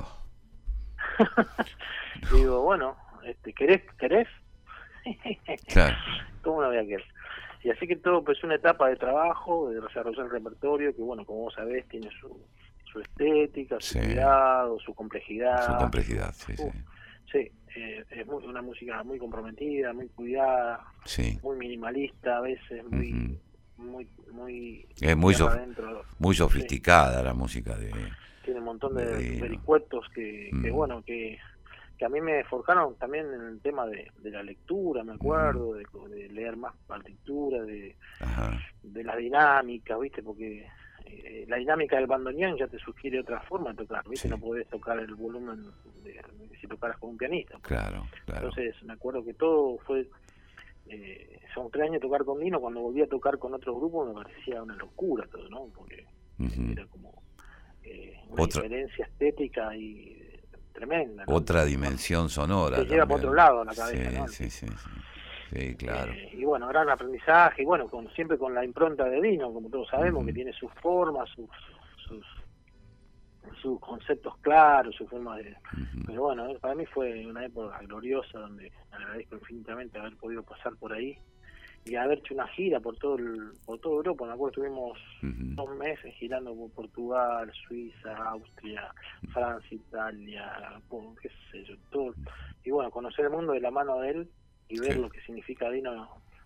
Digo, bueno, este, ¿querés? ¿Querés? Claro. ¿Cómo no voy a querer? Y así que todo pues una etapa de trabajo, de desarrollar el repertorio, que bueno, como vos sabés, tiene su, su estética, su sí. cuidado, su complejidad. Su complejidad, sí, uh, sí. Sí, eh, es muy, una música muy comprometida, muy cuidada, sí. muy minimalista a veces, muy... Uh-huh. muy muy es muy sof muy sofisticada, sí. La música de tiene un montón de, de vericuetos que, mm. que bueno que, que a mí me forjaron también en el tema de, de la lectura, me acuerdo, mm. de, de leer más partitura, de Ajá. de la dinámica, viste, porque eh, la dinámica del bandoneón ya te sugiere otra forma de tocar, viste, sí. No podés tocar el volumen de, de, si tocaras con un pianista. Claro, claro. Entonces me acuerdo que todo fue Eh, son tres años tocar con Dino. Cuando volví a tocar con otros grupos me parecía una locura todo, ¿no? Porque uh-huh. era como eh, una otra, diferencia estética y eh, tremenda, ¿no? Otra dimensión sonora. Que llega por otro lado la cabeza, sí, ¿no? Sí, sí, sí. Sí, claro. Eh, y bueno, gran aprendizaje, y bueno, con, siempre con la impronta de Dino, como todos sabemos, uh-huh. que tiene sus formas, sus, sus sus conceptos claros, su forma de... Uh-huh. Pero bueno, para mí fue una época gloriosa donde agradezco infinitamente haber podido pasar por ahí y haber hecho una gira por todo el, por toda Europa. Me acuerdo, estuvimos uh-huh. dos meses girando por Portugal, Suiza, Austria, Francia, Italia, por, qué sé yo, todo. Y bueno, conocer el mundo de la mano de él y ver sí. lo que significa Dino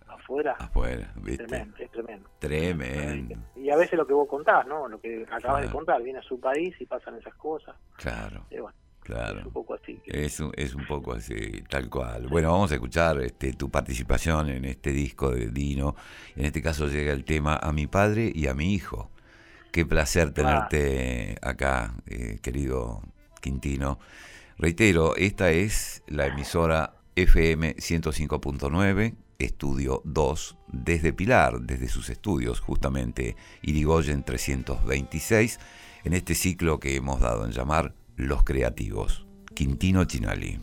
afuera, afuera, ¿viste? tremendo, es tremendo. Tremendo. Y a veces lo que vos contás, ¿no? Lo que acabas Claro. de contar, viene a su país y pasan esas cosas. Claro, Y bueno, claro. es un poco así. que- Es un, es un poco así, tal cual. Bueno, vamos a escuchar este, tu participación en este disco de Dino. En este caso llega el tema A mi padre y a mi hijo. Qué placer tenerte acá, eh, querido Quintino. Reitero, esta es la emisora F M ciento cinco punto nueve, Estudio dos, desde Pilar, desde sus estudios, justamente Irigoyen trescientos veintiséis, en este ciclo que hemos dado en llamar Los Creativos. Quintino Chinali.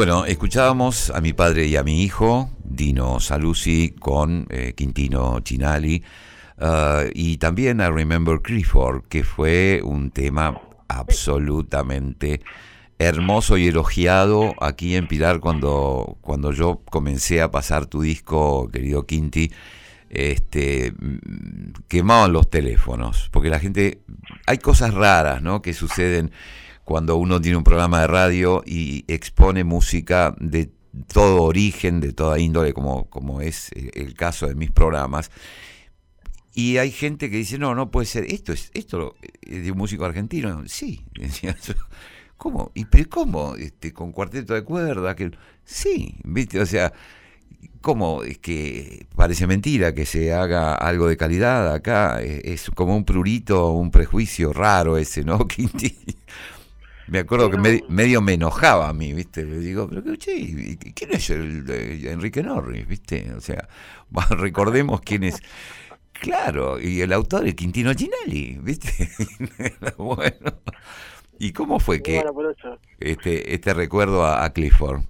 Bueno, escuchábamos a mi padre y a mi hijo, Dino Saluzzi con eh, Quintino Chinali, uh, y también a Remember Clifford, que fue un tema absolutamente hermoso y elogiado aquí en Pilar cuando, cuando yo comencé a pasar tu disco, querido Quinti. Este, quemaban los teléfonos, porque la gente, hay cosas raras, ¿no?, que suceden cuando uno tiene un programa de radio y expone música de todo origen, de toda índole, como, como es el caso de mis programas, y hay gente que dice, no, no puede ser, esto es esto es de un músico argentino. Sí, decía yo, ¿cómo? ¿Y pero cómo? Este, con cuarteto de cuerdas, que sí, ¿viste? O sea, ¿cómo? Es que parece mentira que se haga algo de calidad acá, es, es como un prurito, un prejuicio raro ese, ¿no, Quinti? Me acuerdo Sí, que no, me, medio me enojaba a mí, ¿viste? Le digo, pero que, che, ¿quién es el de Enrique Norris, viste? O sea, recordemos quién es. Claro, y el autor es Quintino Chinali, ¿viste? Bueno, ¿y cómo fue y que bueno, por eso. este este recuerdo a, a Clifford?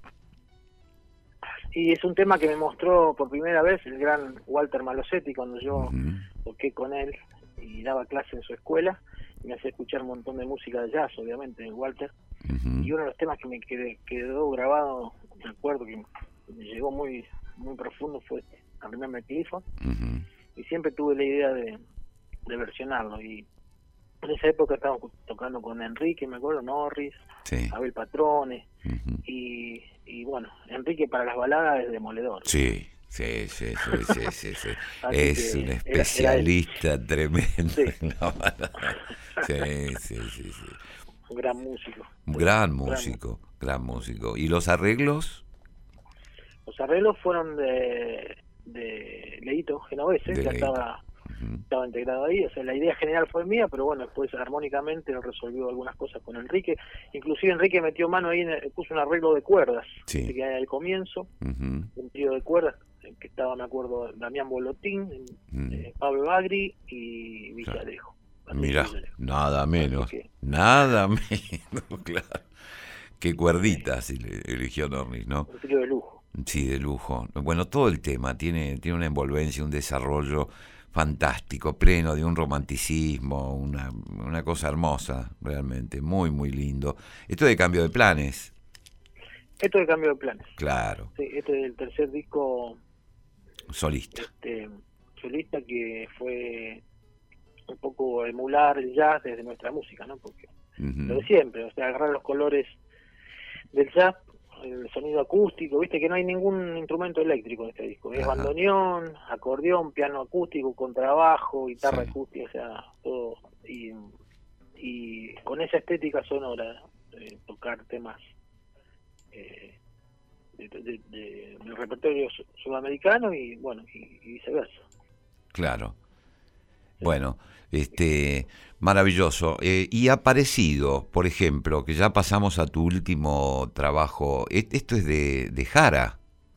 Y es un tema que me mostró por primera vez el gran Walter Malosetti cuando yo Uh-huh. toqué con él y daba clase en su escuela. Y me hacía escuchar un montón de música de jazz, obviamente, de Walter. Uh-huh. Y uno de los temas que me quedé, quedó grabado, me acuerdo que me llegó muy muy profundo, fue a Remember Clifford. Uh-huh. Y siempre tuve la idea de, de versionarlo. Y en esa época estábamos tocando con Enrique, me acuerdo, Norris, Sí. Abel Patrone. Uh-huh. Y, y bueno, Enrique para las baladas es demoledor. Sí. Sí, sí, sí, sí, sí, sí. Así Es que un era- especialista era él. tremendo Sí. en la balada. Sí, sí, sí, sí. Un gran músico. Un Sí, gran un gran músico, gran músico. ¿Y los arreglos? Los arreglos fueron de, de Leito Genovese, De ya Leito. estaba Uh-huh. estaba integrado ahí, o sea, la idea general fue mía, pero bueno, después armónicamente resolvió algunas cosas con Enrique, inclusive Enrique metió mano ahí, en el- puso un arreglo de cuerdas, Sí. que hay al comienzo, Uh-huh. un trío de cuerdas, en que estaba, me acuerdo, Damián Bolotín, Mm. eh, Pablo Bagri y Villalejo. Así Mirá, Villalejo. nada menos, que- nada menos, claro. Qué cuerditas ele- eligió Norris, ¿no? Un trío de lujo. Sí, de lujo. Bueno, todo el tema tiene, tiene una envolvencia, un desarrollo fantástico, pleno de un romanticismo, una, una cosa hermosa, realmente, muy, muy lindo. Esto de Cambio de Planes, Esto de Cambio de Planes. claro, Sí, este es el tercer disco solista. este solista que fue un poco emular el jazz desde nuestra música, ¿no? Porque Ujú. lo de siempre, o sea, agarrar los colores del jazz, el sonido acústico, viste que no hay ningún instrumento eléctrico en este disco, es Ajá. bandoneón, acordeón, piano acústico, contrabajo, guitarra Sí. acústica, o sea, todo, y, y con esa estética sonora, eh, tocar temas eh, de, de- de- del repertorio su- sudamericano y bueno, y, y viceversa. Claro. Bueno, este, maravilloso. Eh, y ha aparecido, por ejemplo, que ya pasamos a tu último trabajo, e- esto es de, de Jara.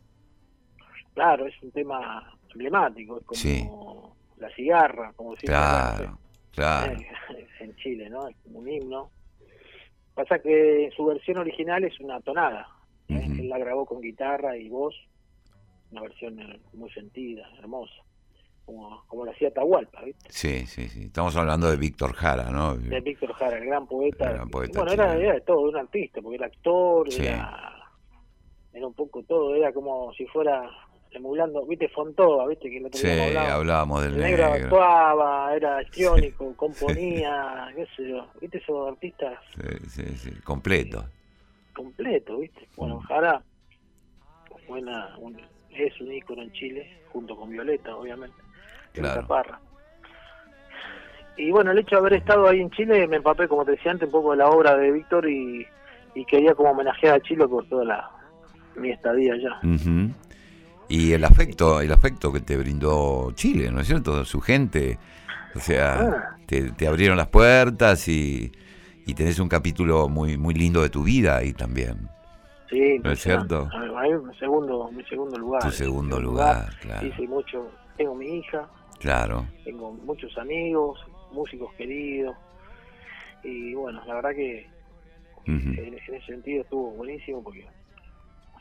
Claro, es un tema emblemático, es como Sí. la cigarra, como decimos acá, Claro, claro. eh, en Chile, ¿no? Es como un himno. Pasa que su versión original es una tonada, ¿eh? Ujú. Él la grabó con guitarra y voz, una versión eh, muy sentida, hermosa, como, como lo hacía Atahualpa, ¿viste? Sí, sí, sí. Estamos hablando de Víctor Jara, ¿no? De Víctor Jara, el gran poeta. El gran poeta bueno, era, chileno. era de todo, un artista, porque era actor, Sí. era, era un poco todo, era como si fuera emulando, ¿viste? Fontova, ¿viste? Que el otro Sí, día hablábamos. hablábamos del El negro negro. actuaba, era histriónico, componía, qué sé yo, ¿viste? Esos artistas Sí, sí, sí. Completo. completos, ¿viste? Bueno, Mm. Jara fue una, un- es un ícono en Chile, junto con Violeta, obviamente, Claro. Violeta Parra. Y bueno, el hecho de haber estado ahí en Chile, me empapé, como te decía antes, un poco de la obra de Víctor y, y quería como homenajear a Chile por toda la mi estadía allá. Ujú. Y el afecto, el afecto que te brindó Chile, ¿no es cierto? Su gente, o sea, Ah. te, te abrieron las puertas y, y tenés un capítulo muy muy lindo de tu vida ahí también. Sí, ¿No es cierto? Ahí mi segundo, mi segundo lugar. Tu mi segundo lugar, claro. Hice mucho, tengo mi hija, Claro. tengo muchos amigos, músicos queridos, y bueno, la verdad que Ujú. en, en ese sentido estuvo buenísimo porque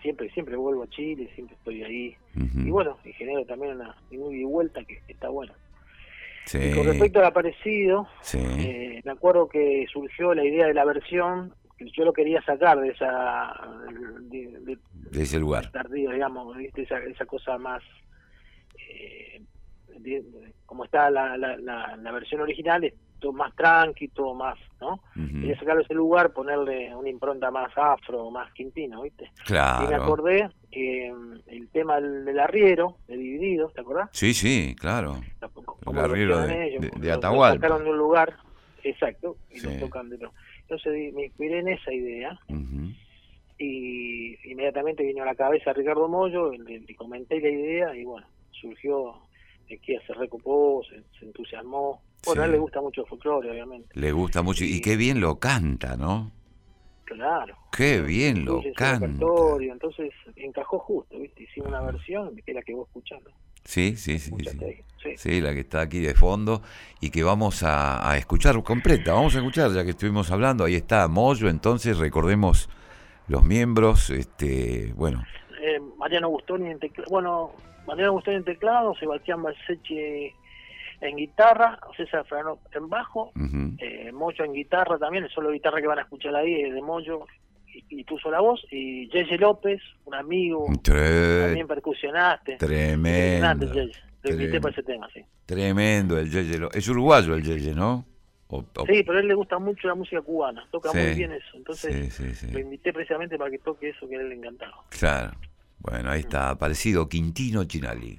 siempre siempre vuelvo a Chile, siempre estoy ahí. Uh-huh. Y bueno, y genero también una ida y vuelta que, que está bueno. Sí. Y con respecto al aparecido, Sí. eh, me acuerdo que surgió la idea de la versión, que yo lo quería sacar de esa... de, de, de ese lugar. Tardío, digamos, ¿viste? Esa, esa cosa más... Eh, de, de, como está la, la, la, la versión original, es todo más tranqui, todo más, ¿no? Uh-huh. Quería sacarlo de ese lugar, ponerle una impronta más afro, más quintino, ¿viste? Claro. Y me acordé que um, el tema del, del arriero, de Divididos, ¿te acordás? Sí, sí, claro. El arriero de, ellos, de, de lo, Atahualpa. Lo sacaron de un lugar, exacto, y sí. lo tocan de lo... Entonces me inspiré en esa idea, uh-huh. y inmediatamente vino a la cabeza Ricardo Mollo, le, le comenté la idea, y bueno, surgió, de que se recopó, se, se entusiasmó. Bueno, sí. A él le gusta mucho el folclore, obviamente. Le gusta mucho, y, y qué bien lo canta, ¿no? Claro. Qué bien lo canta. Entonces encajó justo, ¿viste? Hicimos una versión que es la que vos escuchando. Sí, sí, sí, sí. sí. Sí, la que está aquí de fondo y que vamos a, a escuchar completa. Vamos a escuchar, ya que estuvimos hablando. Ahí está Mollo, entonces recordemos los miembros, este, bueno. Eh, Mariano Bustoni en teclado, bueno, Mariano Bustoni en teclado, Sebastián Balseche en guitarra, César Frano en bajo, uh-huh. eh, Mollo en guitarra también, el solo de guitarra que van a escuchar ahí es de Mollo, y, y puso la voz, y Yeye López, un amigo, Tre- también percusionaste. Tremendo. Lo invité para ese tema, sí. Tremendo el Yeye López. Es uruguayo el Yeye, ¿no? O, o... Sí, pero a él le gusta mucho la música cubana, toca sí, muy bien eso, entonces sí, sí, sí. lo invité precisamente para que toque eso que a él le encantaba. Claro, bueno, ahí está, aparecido Quintino Chinali.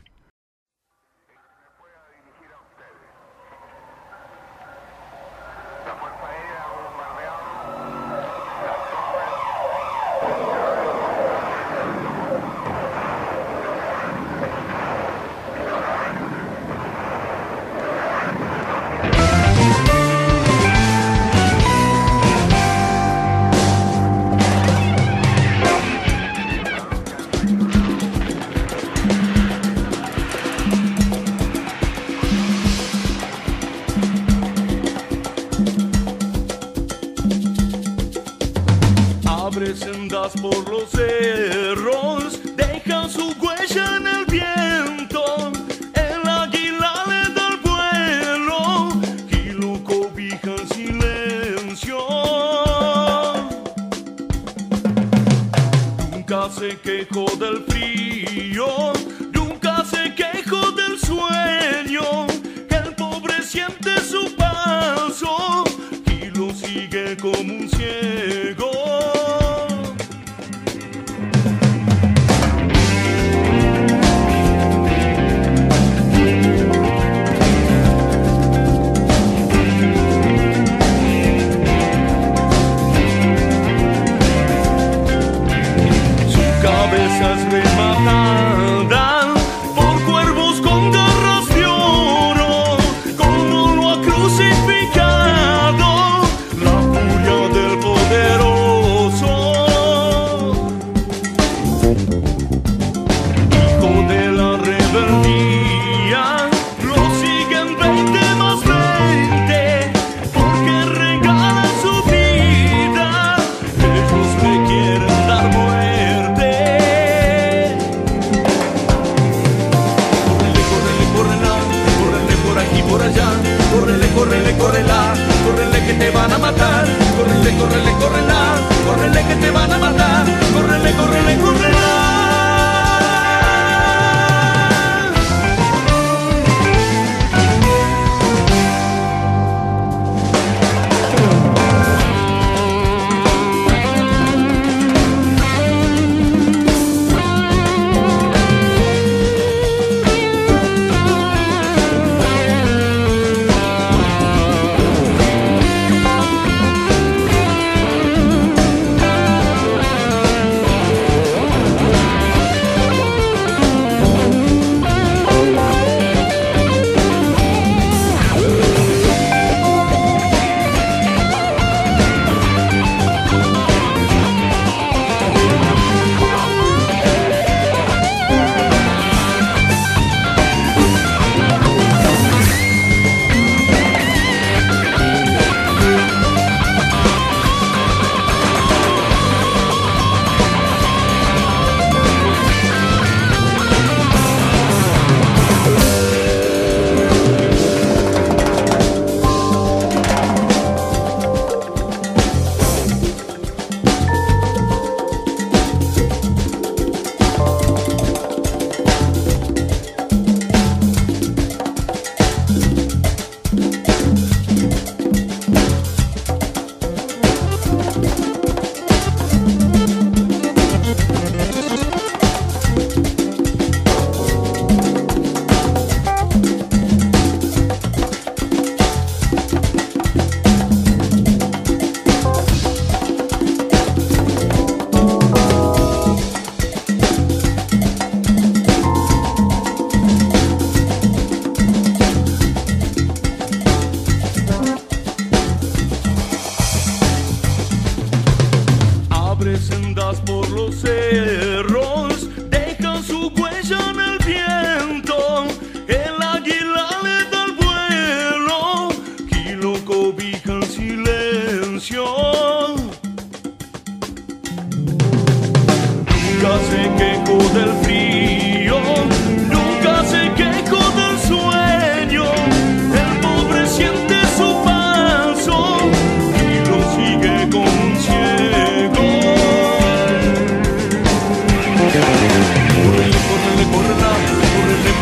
Sendas por los cerros, dejan su huella en el viento. El águila le da el vuelo y lo cobija en silencio. Nunca se quejó del frío, nunca se quejó del sueño. El pobre siente su paso y lo sigue como un ciego. Cabezas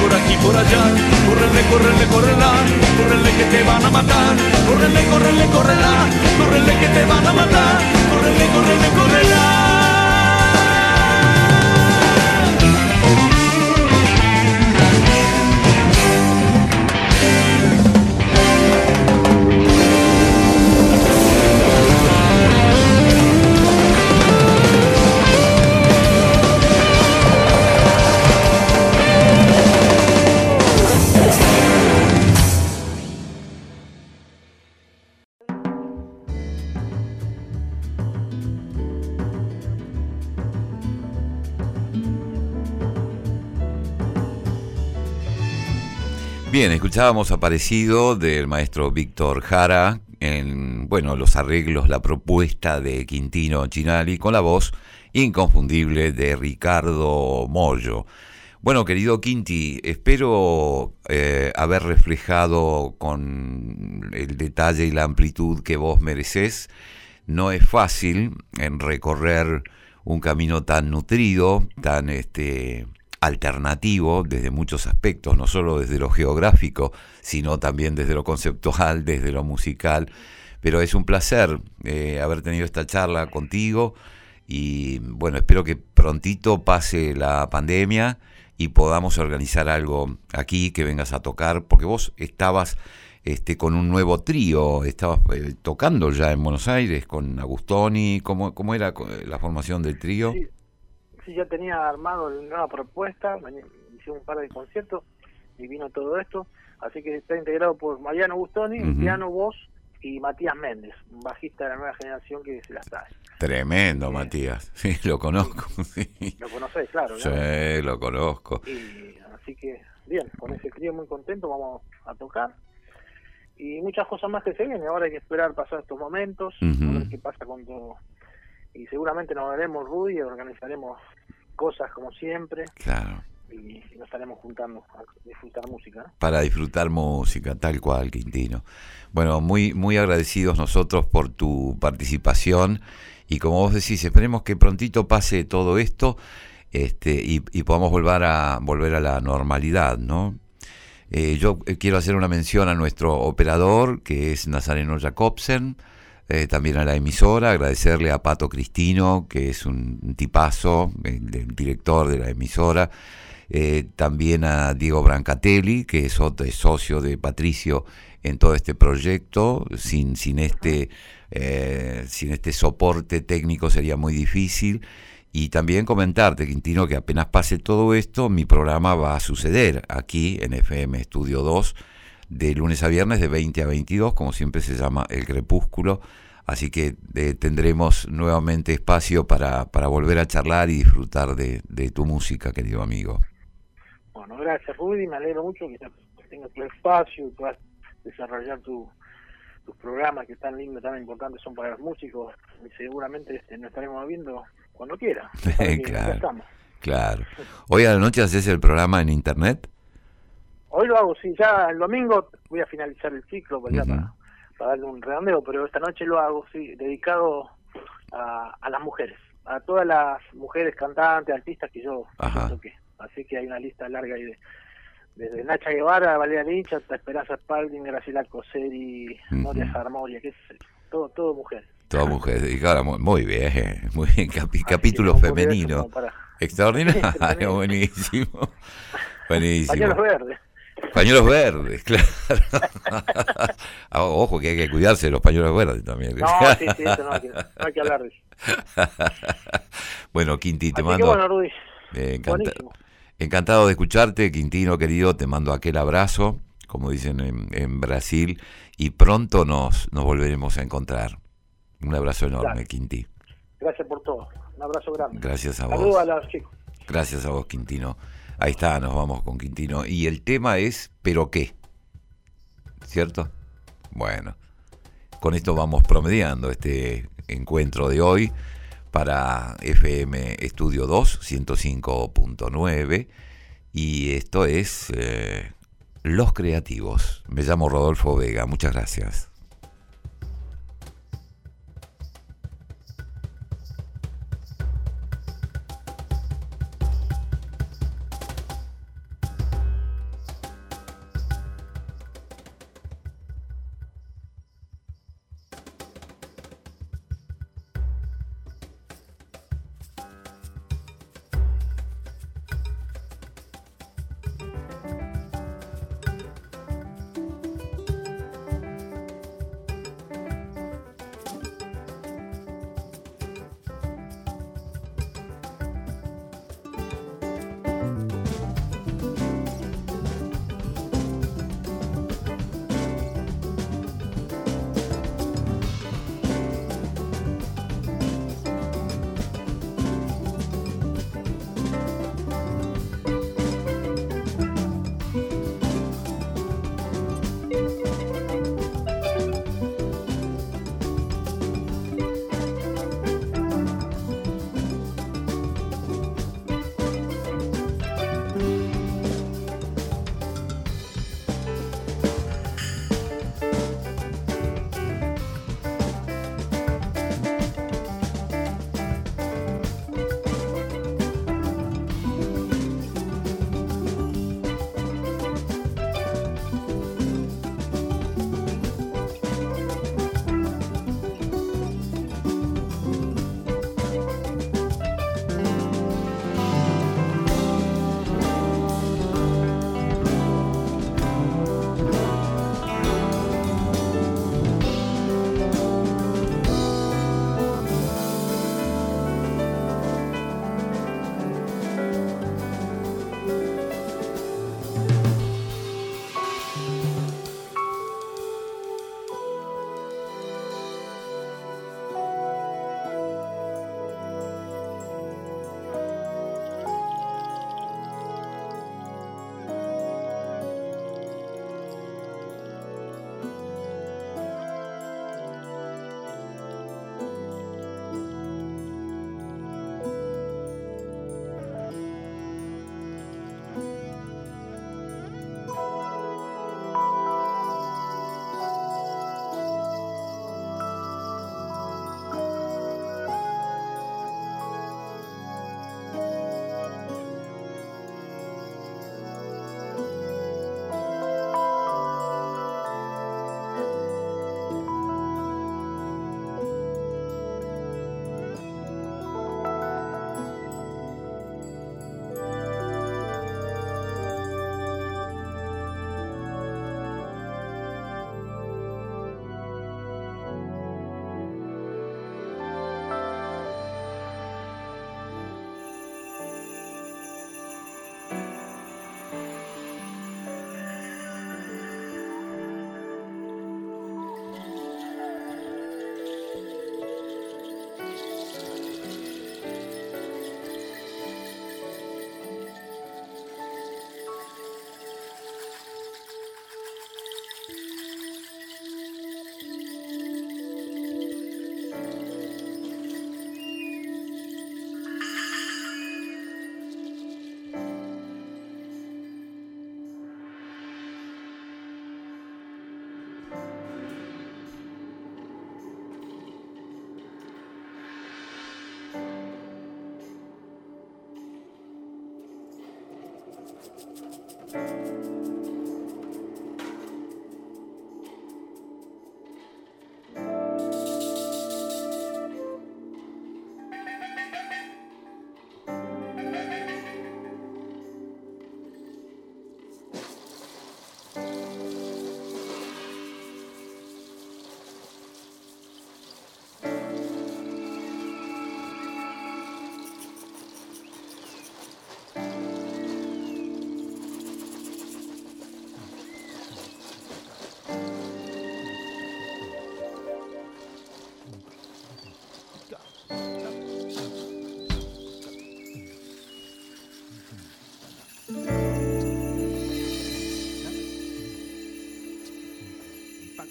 por aquí, por allá. Córrele, córrele, córrela, córrele que te van a matar. Córrele, córrele, córrela, córrele que te van a matar. Córrele, córrele, córrela. Bien, escuchábamos Aparecido del maestro Víctor Jara en, bueno, los arreglos, la propuesta de Quintino Chinali con la voz inconfundible de Ricardo Mollo. Bueno, querido Quinti, espero eh, haber reflejado con el detalle y la amplitud que vos merecés. No es fácil en recorrer un camino tan nutrido, tan este alternativo desde muchos aspectos, no solo desde lo geográfico, sino también desde lo conceptual, desde lo musical. Pero es un placer eh, haber tenido esta charla contigo y bueno, espero que prontito pase la pandemia y podamos organizar algo aquí, que vengas a tocar, porque vos estabas este, con un nuevo trío, estabas eh, tocando ya en Buenos Aires con Agustoni. ¿Cómo, cómo era la formación del trío? Sí. Sí, ya tenía armado una nueva propuesta, hice un par de conciertos y vino todo esto, así que está integrado por Mariano Agustoni, uh-huh. piano, voz, y Matías Méndez, un bajista de la nueva generación que se la sabe. Tremendo, eh, Matías, sí, lo conozco. Sí. Sí. Lo conocés, claro. Sí, ¿no? Lo conozco. Y, así que, bien, con ese trío muy contento, vamos a tocar. Y muchas cosas más que se vienen, ahora hay que esperar pasar estos momentos, uh-huh. a ver qué pasa con todo. Y seguramente nos veremos, Rudy, y organizaremos cosas como siempre. Claro. Y, y nos estaremos juntando a disfrutar música, ¿no? Para disfrutar música, tal cual, Quintino. Bueno, muy muy agradecidos nosotros por tu participación. Y como vos decís, esperemos que prontito pase todo esto este y, y podamos volver a, volver a la normalidad, ¿no? Eh, yo quiero hacer una mención a nuestro operador, que es Nazareno Jacobsen. Eh, también a la emisora, agradecerle a Pato Cristino, que es un tipazo, el, el director de la emisora, eh, también a Diego Brancatelli, que es, otro, es socio de Patricio en todo este proyecto. Sin, sin, este, eh, sin este soporte técnico sería muy difícil. Y también comentarte, Quintino, que apenas pase todo esto, mi programa va a suceder aquí en F M Estudio dos, de lunes a viernes de veinte a veintidós, como siempre se llama El Crepúsculo, así que eh, tendremos nuevamente espacio para, para volver a charlar y disfrutar de, de tu música, querido amigo. Bueno, gracias, Rudy, me alegro mucho que tengas tu espacio y puedas desarrollar tu, tus programas que tan lindos, tan importantes son para los músicos, y seguramente este, nos estaremos viendo cuando quiera. Claro, claro. Hoy a la noche haces el programa en internet. Hoy lo hago, sí, ya el domingo voy a finalizar el ciclo pues, uh-huh. ya para, para darle un redondeo, pero esta noche lo hago, sí, dedicado a, a las mujeres, a todas las mujeres cantantes, artistas que yo, yo toqué. Así que hay una lista larga ahí de desde Nacha Guevara, Valeria Lynch, hasta Esperanza Spalding, Graciela Coseri, uh-huh. Moria Sarmoria, qué sé yo, todo, todo mujeres. Todo mujeres, y claro, muy, muy bien, muy bien, capi, capítulo femenino. Para... Extraordinario, buenísimo. Buenísimo. Pañuelos verdes. Pañuelos verdes, claro. Ojo que hay que cuidarse de los pañuelos verdes también. No, sí, sí, eso no hay que, no hay que hablar de eso. Bueno, Quinti, te Así mando... Que bueno, Rudy. Eh, encanta... Encantado de escucharte, Quintino, querido. Te mando aquel abrazo, como dicen en, en Brasil, y pronto nos, nos volveremos a encontrar. Un abrazo enorme, claro. Quinti. Gracias por todo. Un abrazo grande. Gracias a vos. Saludos a los chicos. Gracias a vos, Quintino. Ahí está, nos vamos con Quintino. Y el tema es, ¿pero qué? ¿Cierto? Bueno, con esto vamos promediando este encuentro de hoy para F M Estudio dos, ciento cinco punto nueve. Y esto es eh, Los Creativos. Me llamo Rodolfo Vega. Muchas gracias.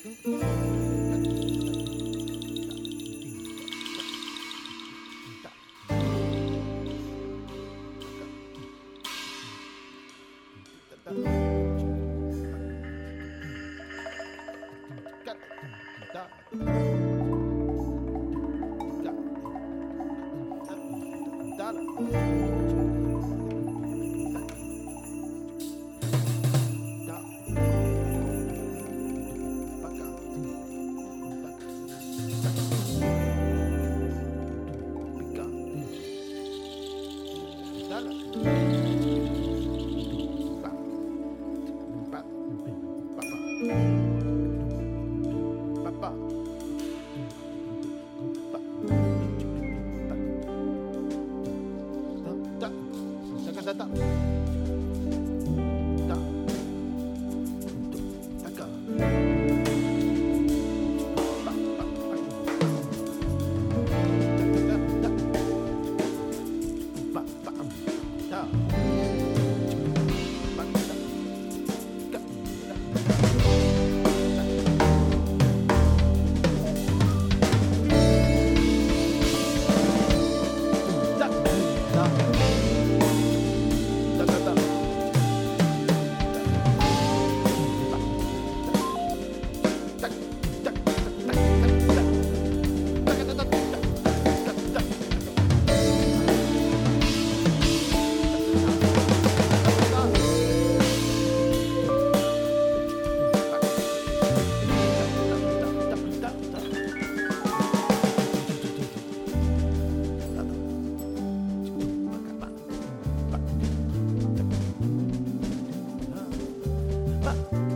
Bye.